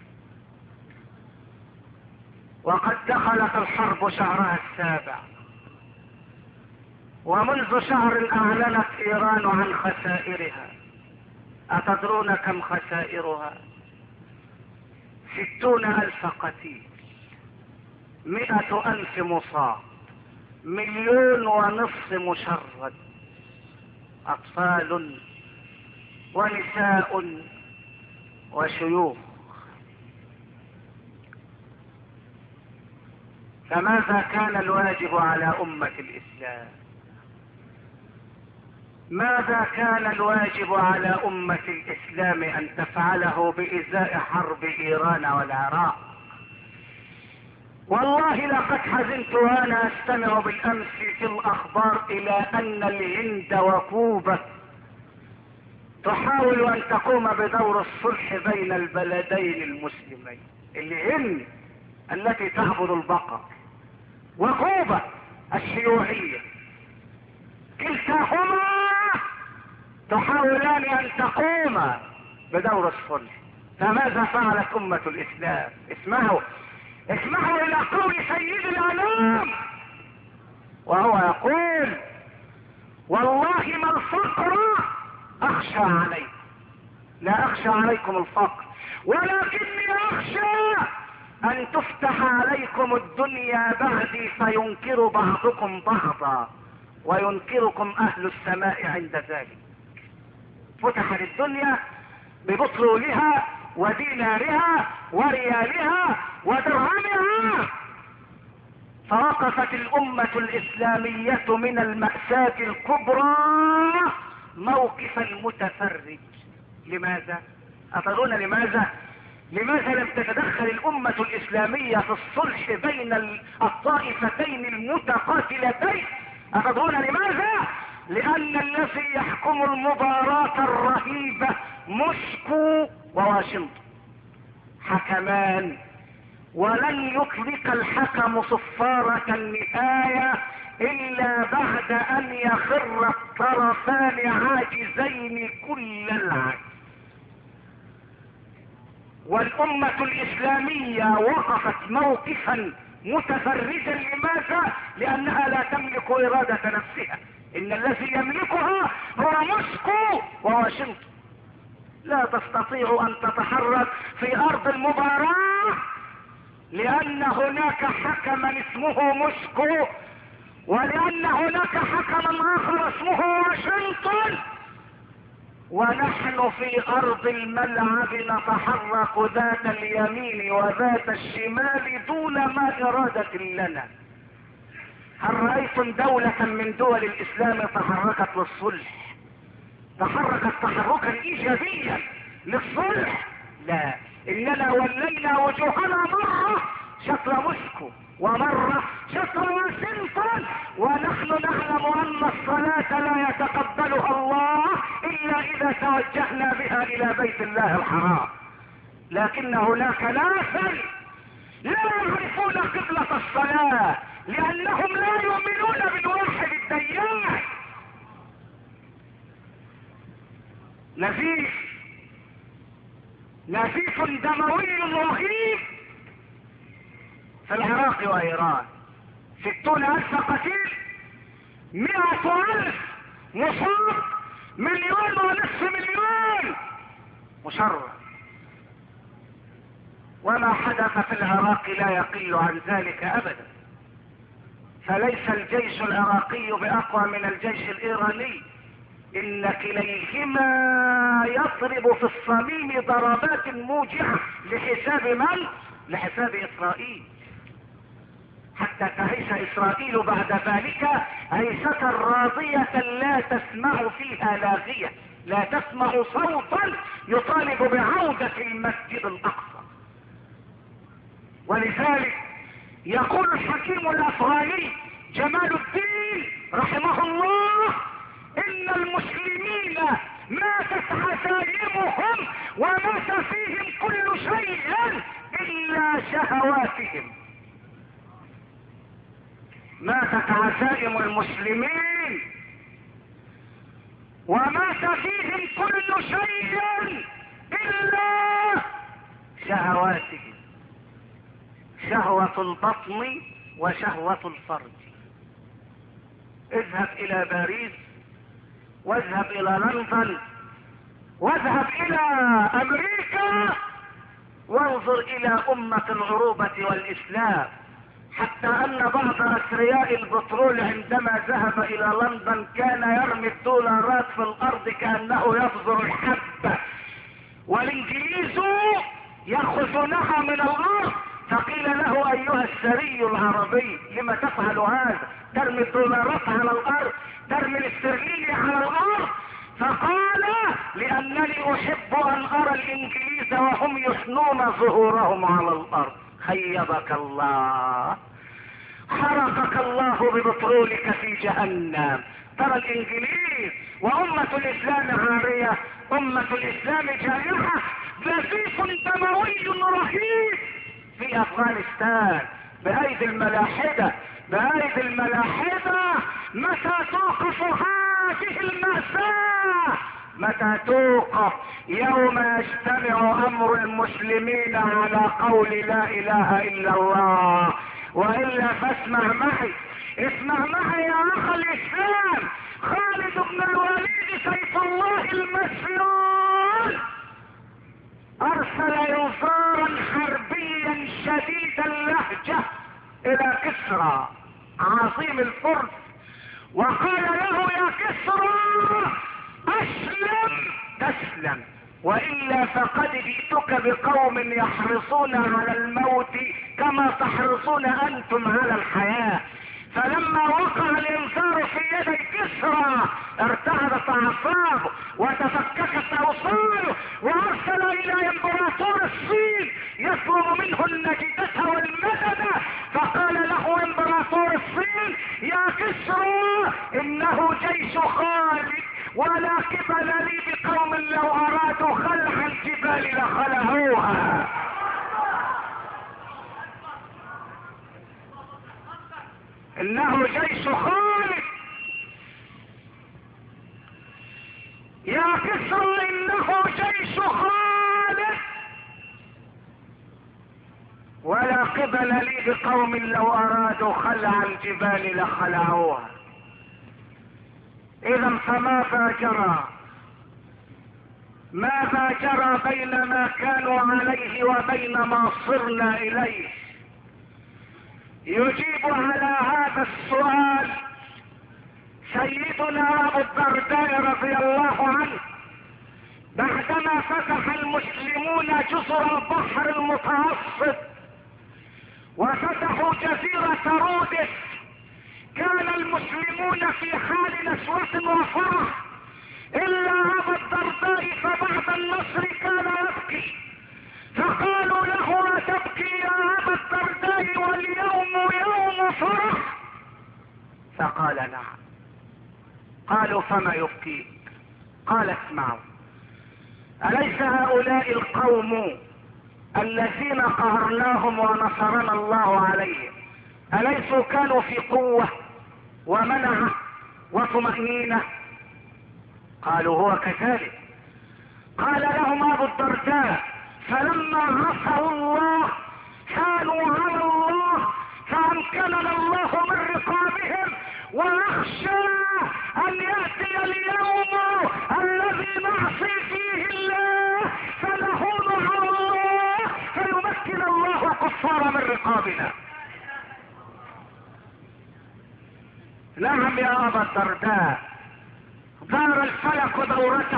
وقد دخلت الحرب شهرها السابع، ومنذ شهر اعلنت ايران عن خسائرها. اتدرون كم خسائرها؟ ستون الف قتيل، مئة الف مصاب، مليون ونصف مشرد، اطفال ونساء وشيوخ. فماذا كان الواجب على امة الاسلام؟ ماذا كان الواجب على امة الاسلام ان تفعله بازاء حرب ايران والعراق؟ والله لقد حزنت وانا استمع بالامس في الاخبار الى ان الهند وكوبا تحاول ان تقوم بدور الصلح بين البلدين المسلمين. الهند التي تعبد البقر وكوبا الشيوعية كلتاهما تحاولان ان تقوما بدور الصلح. فماذا فعلت امة الاسلام؟ اسمعوا اسمعوا الى قول سيد الانام وهو يقول والله ما الفقر اخشى عليكم، لا اخشى عليكم الفقر ولكني اخشى ان تفتح عليكم الدنيا بعدي فينكر بعضكم بعضا وينكركم اهل السماء عند ذلك. فتحت الدنيا ببطلولها ودينارها وريالها ودرهمها. فوقفت الأمة الإسلامية من المأساة الكبرى موقف المتفرج. لماذا؟ أتدرون لماذا؟ لماذا لم تتدخل الأمة الإسلامية في الصلح بين الطائفتين المتقاتلتين؟ أتدرون لماذا؟ لأن الذي يحكم المباراة الرهيبة موسكو وواشنطن، حكمان، ولن يطلق الحكم صفارة النهاية إلا بعد أن يخر الطرفان عاجزين كل العجز. والأمة الإسلامية وقفت موقفا متفرجا. لماذا؟ لأنها لا تملك إرادة نفسها، إن الذي يملكها هو موسكو وواشنطن. لا تستطيع أن تتحرك في أرض المباراة لأن هناك حكما اسمه موسكو، ولأن هناك حكما آخر اسمه واشنطن، ونحن في أرض الملعب نتحرك ذات اليمين وذات الشمال دون ما إرادة لنا. هل رأيتم دولة من دول الإسلام تحركت للصلح؟ تحركت تحركا إيجابيا للصلح؟ لا، إننا ولينا وجوهنا مرة شطر موسكو ومرة شطر واشنطن، ونحن نعلم أن الصلاة لا يتقبلها الله إلا إذا توجهنا بها إلى بيت الله الحرام. لكن هناك ناسا لا يعرفون قبلة الصلاة لأنهم لا يؤمنون بالواحد الديان. نزيف نزيف دموي رهيب في العراق وإيران، ستون ألف قتيل، مئة ألف مصاب، مليون ونصف مليون مشرد. وما حدث في العراق لا يقل عن ذلك أبدا. فليس الجيش العراقي بأقوى من الجيش الإيراني، إن كليهما يضرب في الصميم ضربات موجعة لحساب من؟ لحساب إسرائيل، حتى تعيش إسرائيل بعد ذلك عيشة راضية لا تسمع فيها لاغية، لا تسمع صوتا يطالب بعودة المسجد الأقصى. ولذلك يقول الحكيم الأفغاني جمال الدين رحمه الله: إن المسلمين ماتت عزائمهم ومات فيهم كل شيء إلا شهواتهم. ماتت عزائم المسلمين ومات فيهم كل شيء إلا شهواتهم، شهوة البطن وشهوة الفرج. اذهب إلى باريس، واذهب إلى لندن، واذهب إلى أمريكا، وانظر إلى أمة العروبة والإسلام، حتى أن بعض أثرياء البترول عندما ذهب إلى لندن كان يرمي الدولارات في الأرض كأنه يفجر الحبة، والإنجليز يأخذونها من الأرض. فقيل له: أيها السري العربي، لما تفعل هذا؟ ترمي الدولارات على الأرض، ترمي الاسترليني على الأرض. فقال: لأنني أحب أن أرى الإنجليز وهم يحنون ظهورهم على الأرض. خيبك الله، حرقك الله ببترولك في جهنم. ترى الإنجليز وأمة الإسلام عارية، أمة الإسلام جائحة، نزيف دموي رهيب في أفغانستان بأيدي الملاحدة، بأيدي الملاحدة. متى توقف هذه المأساة؟ متى توقف؟ يوم يجتمع أمر المسلمين على قول لا إله إلا الله. وإلا فاسمع معي، اسمع معي يا أخ الإسلام. خالد بن الوليد سيف الله المسلول أرسل ينصارا حربيا شديد اللهجة إلى كسرى عظيم الفرس، وقال له: يا كسرى، أسلم تسلم، وإلا فقد جئتك بقوم يحرصون على الموت كما تحرصون أنتم على الحياة. فلما وقع الانذار في يدي كسرى ارتعدت اعصابه وتفككت اوصاله، وارسل الى امبراطور الصين يطلب منه النجدة والمدد. فقال له امبراطور الصين: يا كسرى، انه جيش خالد، ولا قبل لي بقوم لو ارادوا خلع الجبال لخلعوها. انه جيش خالد. يا كسرى انه جيش خالد، ولا قبل لي بقوم لو ارادوا خلع الجبال لخلعوها. اذا فماذا جرى؟ ماذا جرى بين ما كانوا عليه وبين ما صرنا اليه؟ يجيب على هذا السؤال سيدنا ابو الدرداء رضي الله عنه بعدما فتح المسلمون جزر البحر المتوسط وفتحوا جزيرة رودس. كان المسلمون في حال نشوة وفرح، الا ابا الدرداء فبعد النصر كان يبكي، فقالوا له: أتبكي يا ابا الدرداء واليوم يوم فرح؟ فقال: نعم. قالوا: فما يبكيك؟ قال: اسمعوا، أليس هؤلاء القوم الذين قهرناهم ونصرنا الله عليهم أليسوا كانوا في قوة ومنعة وطمأنينة؟ قالوا: هو كذلك. قال لهم ابو الدرداء: فلما عصوا الله كانوا على الله فامكننا الله من رقابهم، ونخشى ان ياتي اليوم الذي نعصي فيه الله فنهون على الله فيمكن الله الكفار من رقابنا. نعم يا ابا الدرداء، دار الفلك دورته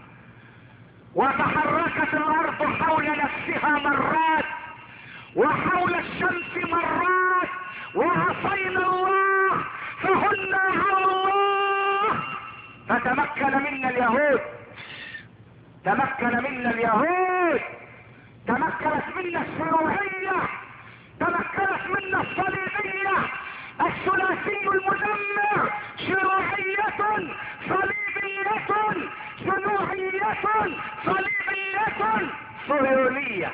وتحركت الارض حول نفسها مرات وحول الشمس مرات، وعصينا الله فهنا على الله. فتمكن منا اليهود، تمكن منا اليهود، تمكنت منا الشيوعية، تمكنت منا الصليبية، الثلاثي المدمر، شيوعية صليبية شيوعية صليبية صهيونية.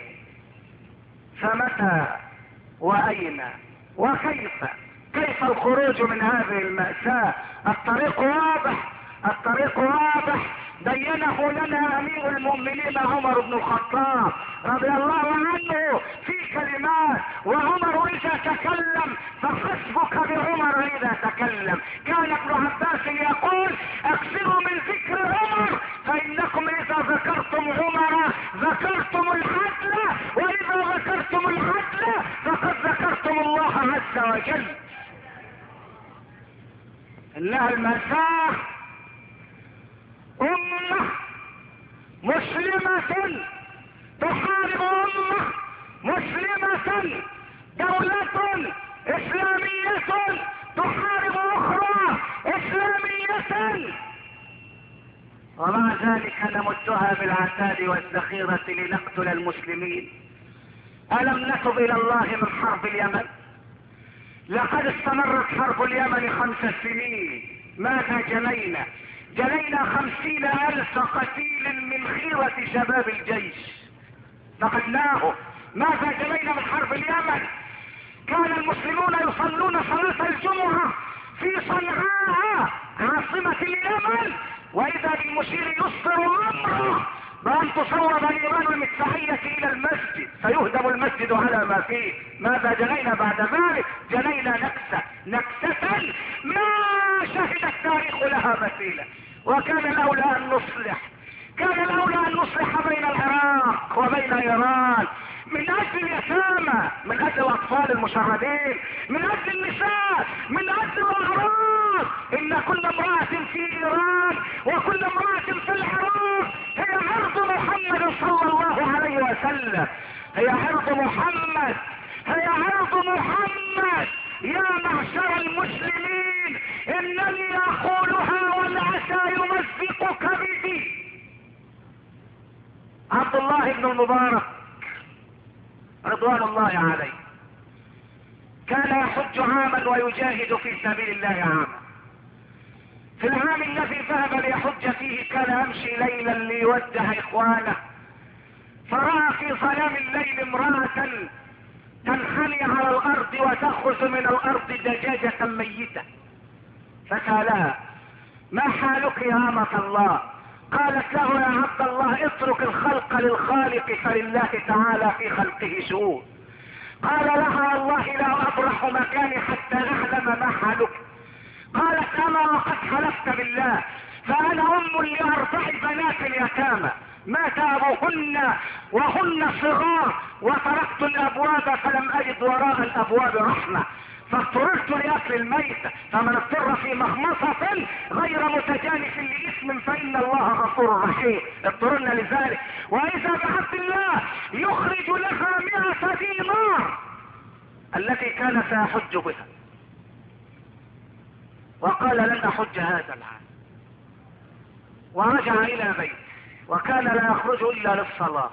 فمتى واين وكيف كيف الخروج من هذه المأساة؟ الطريق واضح، الطريق واضح، بينه لنا امير المؤمنين عمر بن الخطاب رضي الله عنه في كلمات: وعمر اذا تكلم فحسبك بعمر اذا تكلم. كان ابن عباس يقول: اكثروا من ذكر عمر فانكم اذا ذكرتم عمر ذكرتم العدل، واذا ذكرتم العدل فقد ذكرتم الله عز وجل. انها المأساة أمة مسلمة تحارب أمة مسلمة، دولة إسلامية تحارب أخرى إسلامية، ومع ذلك نمدها بالعتاد والذخيرة لنقتل المسلمين. ألم نتب إلى الله من حرب اليمن؟ لقد استمرت حرب اليمن خمس سنين. ماذا جنينا؟ جنينا خمسين ألف قتيل من خيرة شباب الجيش، فقدناه. ماذا جنينا من حرب اليمن؟ كان المسلمون يصلون صلاة الجمعة في صنعاء عاصمة اليمن، وإذا بالمشير يصدر أمره بأن تصوب الإيمان المدفعية إلى المسجد فيهدم المسجد على ما فيه. ماذا جنينا بعد ذلك؟ جنينا نكسة، نكسة ما شهد التاريخ لها مثيلا. وكان الأولى أن نصلح، كان الأولى أن نصلح بين العراق وبين إيران من أجل اليتامى، من اجل الاطفال المشردين، من اجل النساء، من اجل الاعراض. ان كل امرأة في ايران وكل امرأة في العراق هي عرض محمد صلى الله عليه وسلم، هي عرض محمد، هي عرض محمد. يا معشر المسلمين انني اقولها والعسى يمزق كبدي. عبد الله بن المبارك رضوان الله عليه كان يحج عاما ويجاهد في سبيل الله عاما. في العام الذي ذهب ليحج فيه كان يمشي ليلا ليودع اخوانه، فرأى في ظلام الليل امرأة تنحني على الارض وتأخذ من الارض دجاجة ميتة، فسألها: ما حالك يا أمة الله؟ قالت له: يا عبد الله اترك الخلق للخالق فلله تعالى في خلقه شؤون. قال لها: والله لا ابرح مكاني حتى اعلم ما حالك. قالت: اما وقد حلفت بالله فانا ام لاربع بنات يتامى مات ابوهن وهن صغار، وتركت الابواب فلم اجد وراء الابواب رحمة، فاضطررت لاكل الميت، فمن اضطر في مخمصة غير متجانف لاثم فان الله غفور رحيم. اضطررنا لذلك. واذا بعبد الله يخرج لها مئة دينار التي كان سيحج بها، وقال: لن احج هذا العام، ورجع الى بيته، وكان لا يخرج الا للصلاة.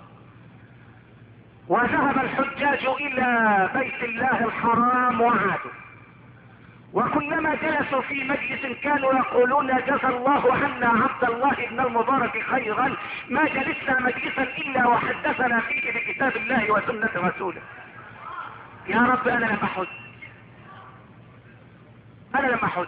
وذهب الحجاج الى بيت الله الحرام وعادوا، وكلما جلسوا في مجلس كانوا يقولون: جزى الله عنا عبد الله بن المبارك خيرا، ما جلسنا مجلسا الا وحدثنا فيه بكتاب الله وسنة رسوله. يا رب انا لم احج، انا لم احج،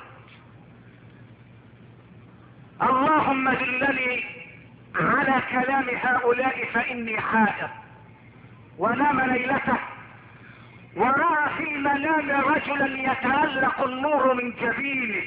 اللهم دلني على كلام هؤلاء فاني حائر. ونام ليلته ورأى في المنام رجلا يتألق النور من جبينه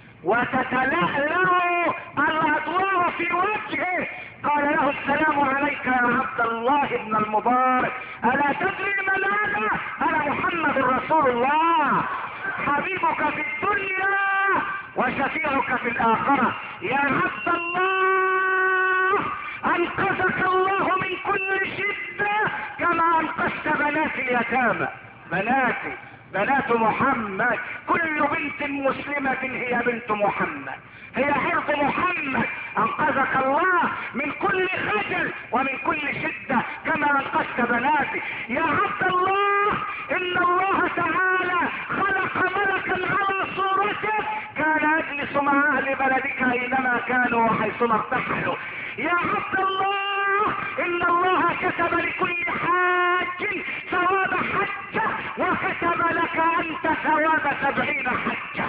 وتتلألأ الأضواء في وجهه. قال له: السلام عليك يا عبد الله بن المبارك، ألا تدري من أنا؟ أنا محمد رسول الله، حبيبك في الدنيا وشفيعك في الآخرة. يا عبد الله أنقذك الله من كل شدة كما أنقذت بنات اليتامى. بناتي بنات محمد، كل بنت مسلمة هي بنت محمد، هي عرض محمد. انقذك الله من كل خجل ومن كل شدة كما انقذت بناتي. يا عبد الله ان الله تعالى خلق ملكا على صورته كان يجلس مع اهل بلدك اينما كانوا وحيثما ارتحلوا. يا عبد الله ان الله كتب لكل حاج ثواب حجة وكتب لك انت ثواب سبعين حجة.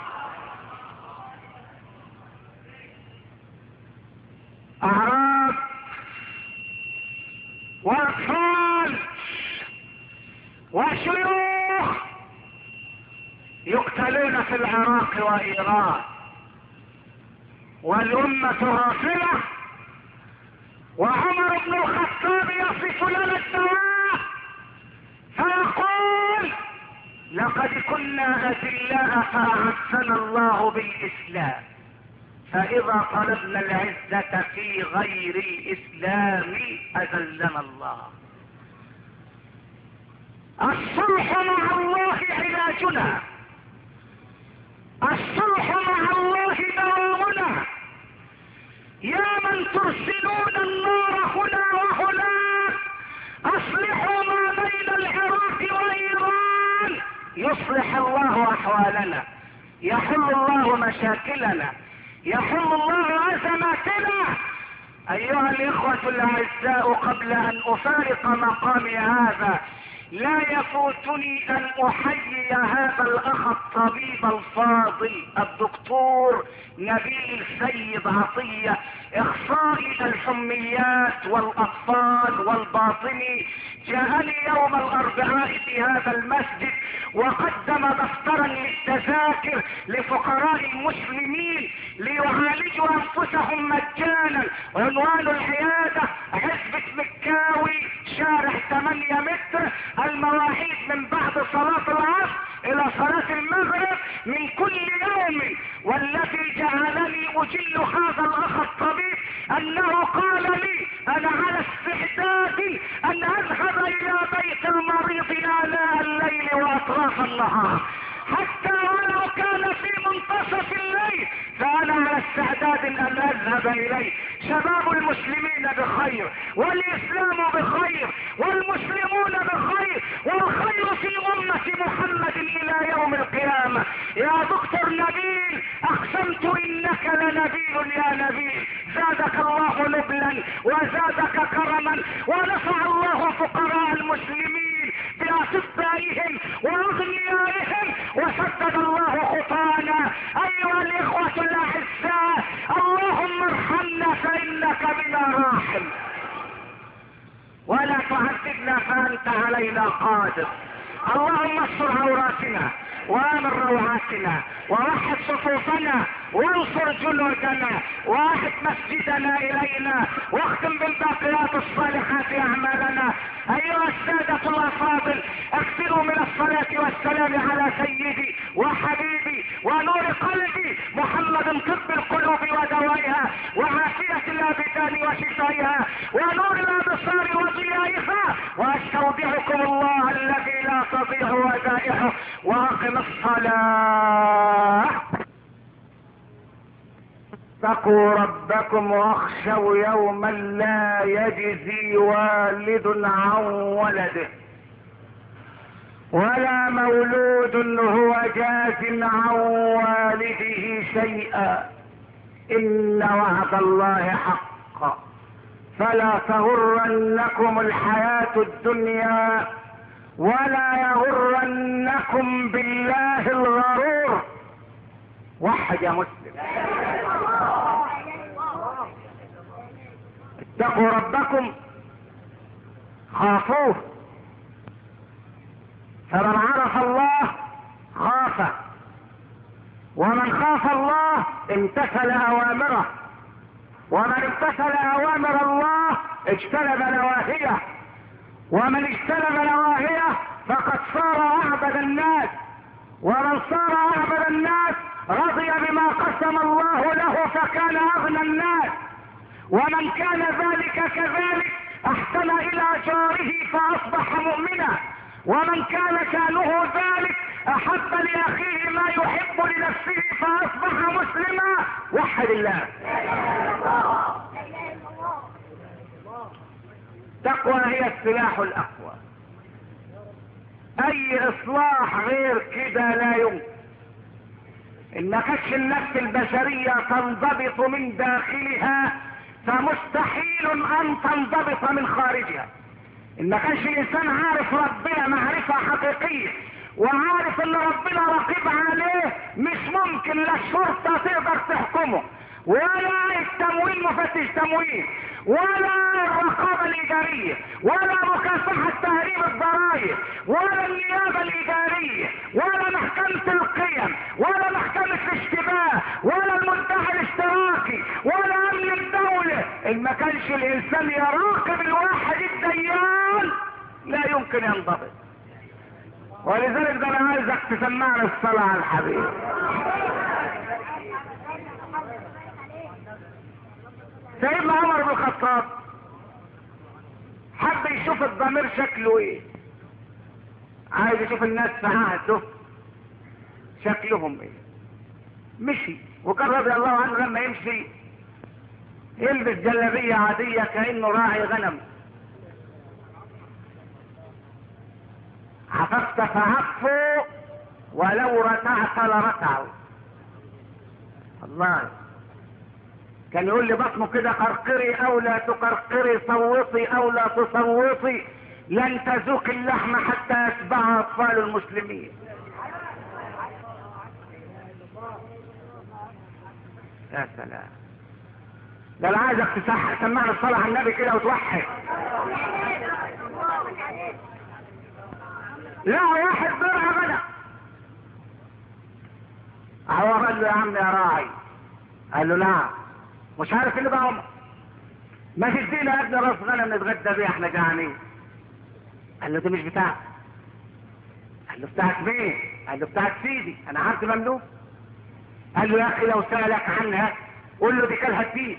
اعراب واطفال وشيوخ يقتلون في العراق وايران، والامة غافلة، وعمر بن الخطاب يصف لنا الدواء فيقول: لقد كنا اذلاء فاعزنا الله بالاسلام، فاذا طلبنا العزة في غير الاسلام اذلنا الله. الصلح مع الله علاجنا، الصلح مع الله دوامنا. يا من ترسلون النار هنا وهناك اصلحوا ما بين العراق وايران يصلح الله احوالنا، يحل الله مشاكلنا، يحل الله ازماتنا. ايها الاخوة الاعزاء، قبل ان افارق مقامي هذا لا يفوتني ان احيي هذا الاخ الطبيب الفاضل الدكتور نبيل سيد عطية، اخصائي الحميات والاطفال والباطني. جاءني يوم الاربعاء في هذا المسجد وقدم دفترا للتذاكر لفقراء المسلمين ليعالجوا انفسهم مجانا. عنوان العيادة عزبة مكاوي الشارع ثمانية متر، المواعيد من بعد صلاة العصر الى صلاة المغرب من كل يوم. والذي جعلني اجل هذا الاخ الطبيب انه قال لي انا على استعداد ان اذهب الى بيت المريض اناء الليل واطراف النهار، حتى ولو كان في منتصف الليل فانا على استعداد ان اذهب اليه. شباب المسلمين بخير، والاسلام بخير، والمسلمون بخير، والخير في امة محمد الى يوم القيامة. يا دكتور نبيل اقسمت انك لنبيل يا نبيل، زادك الله نبلا وزادك كرما، ونفع الله فقراء المسلمين باطبائهم واغنيائهم، وسدد الله خطانا. ايها الاخوة الاعزاء، اللهم ارحمنا فانك بنا راحم، ولا تعذبنا فانت علينا قادر. اللهم استر عوراتنا وامن روعاتنا، ووحد صفوفنا، وانصر جنودنا، واحد مسجدنا الينا، واختم بالباقيات الصالحات اعمالنا. ايها السادة الافاضل، اكثروا من الصلاة والسلام على سيدي وحبيبي ونور قلبي محمد، طب القلوب ودوائها، وعافية الابدان وشفائها، ونور الابصار وضيائها. واستودعكم الله الذي لا تضيع ودائعه، واقم الصلاة. اتقوا ربكم واخشوا يوما لا يجزي والد عن ولده، ولا مولود هو جاز عن والده شيئا، ان وعد الله حق، فلا تغرنكم الحياة الدنيا، ولا يغرنكم بالله الغرور. وحد يا مسلم. اتقوا ربكم، خافوه، فمن عرف الله خافه، ومن خاف الله امتثل اوامره، ومن امتثل اوامر الله اجتنب نواهيه، ومن اجتنب نواهيه فقد صار اعبد الناس، ومن صار اعبد الناس رضي بما قسم الله له فكان اغنى الناس، ومن كان ذلك كذلك احسن الى جاره فاصبح مؤمنا، ومن كان شانه ذلك احب لاخيه ما يحب لنفسه فاصبح مسلما. وحد الله. التقوى هي السلاح الاقوى، اي اصلاح غير كده لا يمكن. ان ما كانتش النفس البشرية تنضبط من داخلها فمستحيل ان تنضبط من خارجها. ان ما كانش الانسان عارف ربنا معرفة حقيقية، وعارف ان ربنا رقيب عليه، مش ممكن لا الشرطة تقدر تحكمه، ولا التموين مفتش تموين، ولا الرقابة الادارية، ولا مكافحة تهريب الضرائب، ولا النيابة الادارية، ولا محكمة القيم، ولا محكمة الاشتباه، ولا المنتهى الاشتراكي، ولا امن الدولة. ان ما كانش الانسان يراقب الواحد الديان لا يمكن ينضبط. ولذلك ده انا عايزك تسمعنا الصلاة على الحبيب. سيدنا عمر بن الخطاب حب يشوف الضمير شكله ايه، عايز يشوف الناس في عهده شكلهم ايه. مشي، وكان رضي الله عنه لما يمشي يلبس جلابية عادية كأنه راعي غنم. عففت فعفوا ولو رتعت لرتعوا. الله كان يقول لي بطنه كده قرقري او لا تقرقري، صوتي او لا تصوتي، لن تذوق اللحم حتى يتبعها اطفال المسلمين. يا سلام، ده انا عايزك تسمعنا سمعنا الصلاة على النبي كده وتوحد. لا واحد درع غنى، هو قال له يا عم يا راعي، قال له نعم. مش عارف اللي بقى عمر، ما تدينا يا ابني راس غنم نتغدى بيه احنا جعانين. قال له دي مش بتاعتك. قال له بتاعت مين؟ قال له بتاعت سيدي، انا عبد مملوك. قال له يا اخي لو سألك عنها قول له دي كلها فيه.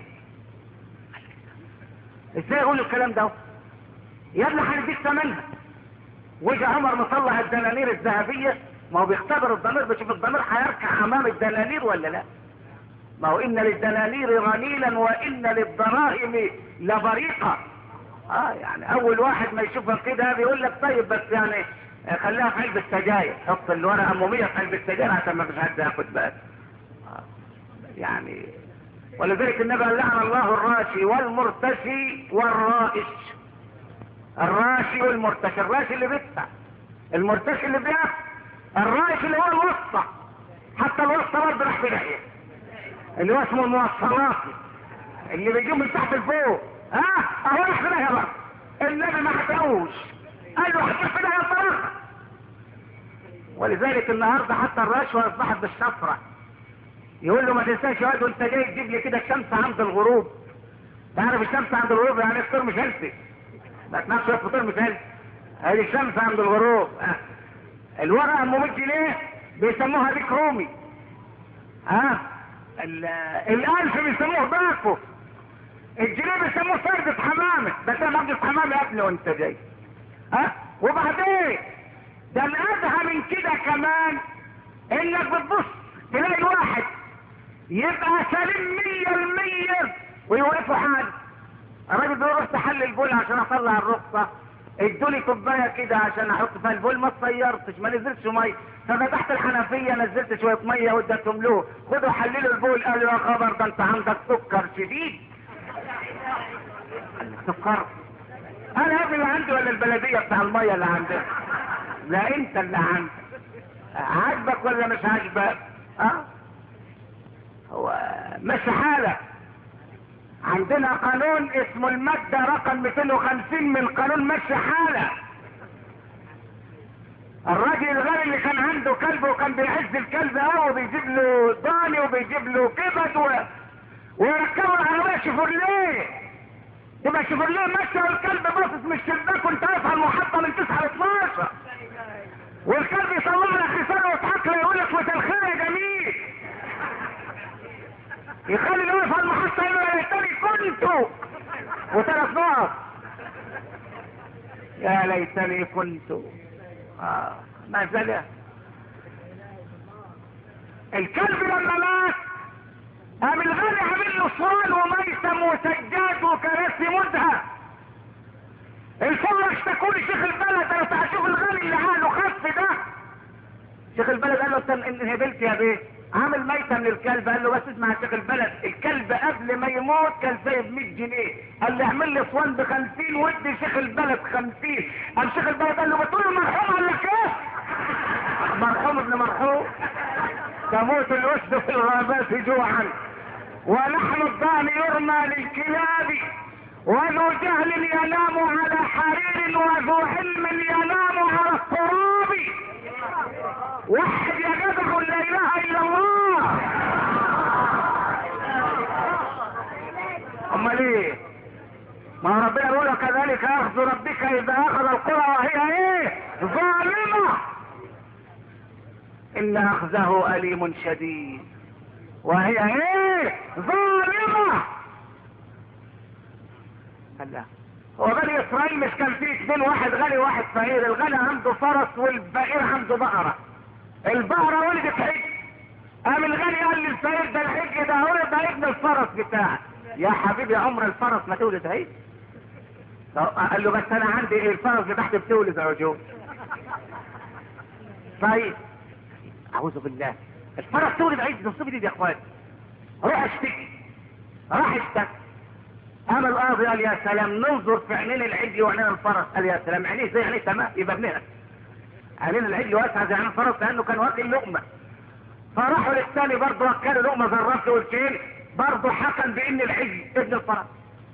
ازاي يقول له الكلام ده؟ يا ابني هنديك ثمنها. وجا عمر مطلع الدنانير الذهبيه، ما هو بيختبر الضمير، بيشوف الضمير هيركع امام الدنانير ولا لا. ما هو ان للدنانير رنيلا وان للدراهم لبريقه. اه يعني اول واحد ما يشوفها كده بيقول لك طيب بس يعني خليها في قلب السجاير، حط الورقه اموميه في قلب السجاير عشان ما فيش حد ياخد باله. آه يعني ولذلك النبي قال لعن الله الراشي والمرتشي والرائش. الراشي والمرتشي، الراشي اللي بيدفع، المرتشي اللي بياخد، الرائش اللي هو الوسطى. حتى الوسطى برضه راح في داهيه، اللي هو اسمه الموصلات، اللي بيجيب من تحت لفوق. ها اهو راح في داهيه بقى. النبي ما حكاوش، قال له حتى في داهيه الطريقه. ولذلك النهارده حتى الرشوه اصبحت بالشفره. يقول له ما تنساش يا واد وانت جاي تجيب لي كده الشمس عند الغروب. تعرف الشمس عند الغروب يعني الفطور مش هلسي، ما تنامش الفطور مش هلسي، هذه الشمس عند الغروب. أه. الورقه ام مية جنيه بيسموها ديك رومي. ها أه. الالف بيسموه باكو، الجنيه بيسموه فردة حمامه. ده ده مجلس حمامه يا ابني وانت جاي. ها أه. وبعدين ده الادهى من كده كمان انك بتبص تلاقي واحد يبقى سليم مية المية ويوقفوا حاجة. الراجل بيقول رحت حل البول عشان اطلع الرخصة، ادولي كوباية كده عشان احط فيها البول، ما تصيرتش، ما نزلتش مية، ففتحت الحنفية نزلت شوية مية واديتهم له، خدوا حللوا البول. قالوا يا خبر ده انت عندك سكر شديد. سكر؟ انا يا ابني اللي عندي ولا البلدية بتاع المية اللي عندك؟ لا انت اللي عندك. عاجبك ولا مش عاجبك؟ اه هو مش حالة. عندنا قانون اسمه المادة رقم مئتين وخمسين من قانون مشي حالة. الراجل الغني اللي كان عنده كلب وكان بيعز الكلب قوي وبيجيب له ضاني وبيجيب له كبد و... ويركبوا العربية شيفرليه، تبقى شيفرليه ماشية والكلب باصص من الشباك وانت واقف على المحطة من تسعة ل اتناشر، والكلب يطلع لك رسالة ويضحك له يقول لك مساء الخير يا جميل، يخلي اللي واقف على المحطة يقول له يا ليتني كنت وثلاث نقط، يا ليتني كنت. اه ما زال الكلب لما مات قام الغني عامل له صوان وميسم وسجاد وكراسي مزهة. الفقراء اشتكوا لي شيخ البلد، انا بتاع شيخ الغني اللي عقله خف ده. شيخ البلد قال له انت انهبلت يا بيه، عامل ميتة من الكلب. قال له بس اسمع يا شيخ البلد، الكلب قبل ما يموت كان سايب مية جنيه، قال لي اعمل لي صوان ب خمسين وادي شيخ البلد خمسين. قام شيخ البلد قال له بتقول له مرحوم ولا كيف؟ مرحوم ابن مرحوم. تموت الاسد في الغابات جوعا ولحم الضان يرمى للكلاب، وذو جهل ينام على حرير وذو علم ينام على التراب. وحد يا جدع لا اله الا الله. امال ايه؟ ما ربنا يقول كذلك اخذ ربك اذا اخذ القرى وهي ايه؟ ظالمه، ان اخذه اليم شديد وهي ايه؟ ظالمه. الله، هو بني اسرائيل مش كان فيه اثنين، واحد غني وواحد فقير؟ الغني عنده فرس والفقير عنده بقره. البقره ولدت حج، قام الغني قال للفقير ده الحج ده ولد ده ابن الفرس بتاعك. يا حبيبي عمر الفرس ما تولد حج. قال له بس انا عندي ايه؟ الفرس بتاعتي بتولد عجوز. طيب اعوذ بالله، الفرس تولد عيد نصيب دي يا اخوان. روح اشتكي، راح اشتكي. قام القاضي قال يا سلام ننظر في عينين العجل وعينين الفرس. قال يا سلام عينيه زي عينيه تمام يبقى ابنها. عينين العجل واسعه زي عينين الفرس لانه كان واكل لقمه. فراحوا للثاني برضه وكلوا لقمه زي الرفل والكيل، برضه حكم بان العجل ابن الفرس.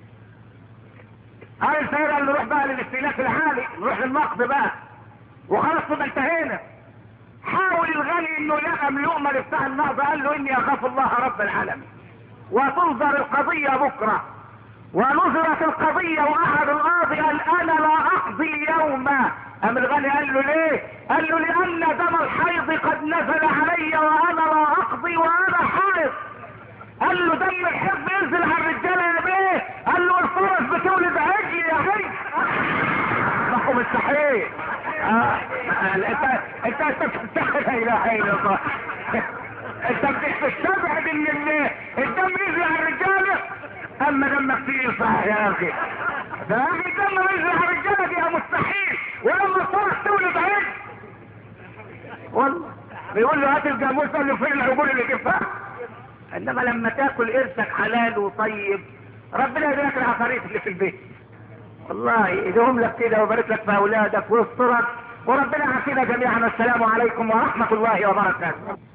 قال الفقير قال نروح بقى للاستهلاك العالي، نروح للنقد بقى وخلاص كده انتهينا. حاول الغني انه يلقم لقمه لبتاع النهضه، قال له اني اخاف الله رب العالمين وتنظر القضيه بكره ونظرت القضية وقعد القاضي قال انا لا اقضي اليوم. قام الغني قال له ليه؟ قال له لان دم الحيض قد نزل علي وانا لا اقضي وانا حائض. قال له دم الحيض بينزل على الرجاله يا بيه؟ قال له الفرس بتولد عجل يا عجل. صحوا مستحيل. اه انت انت انت بتستحي. لا اله الا الله. انت بتستبعد ان الدم ينزل على الرجاله، اما دمك تقيل صح يا اخي. ده يا اخي الدم ينزل على الرجاله دي مستحيل، ولما الفرس تولد عجل والله بيقول له هات الجاموس، قال له فين العجول اللي جبتها؟ انما لما تاكل قرشك حلال وطيب ربنا يديلك العفاريت اللي في البيت والله يديهم لك كده ويبارك لك في اولادك ويسترك، وربنا يعافينا جميعا. السلام عليكم ورحمه الله وبركاته.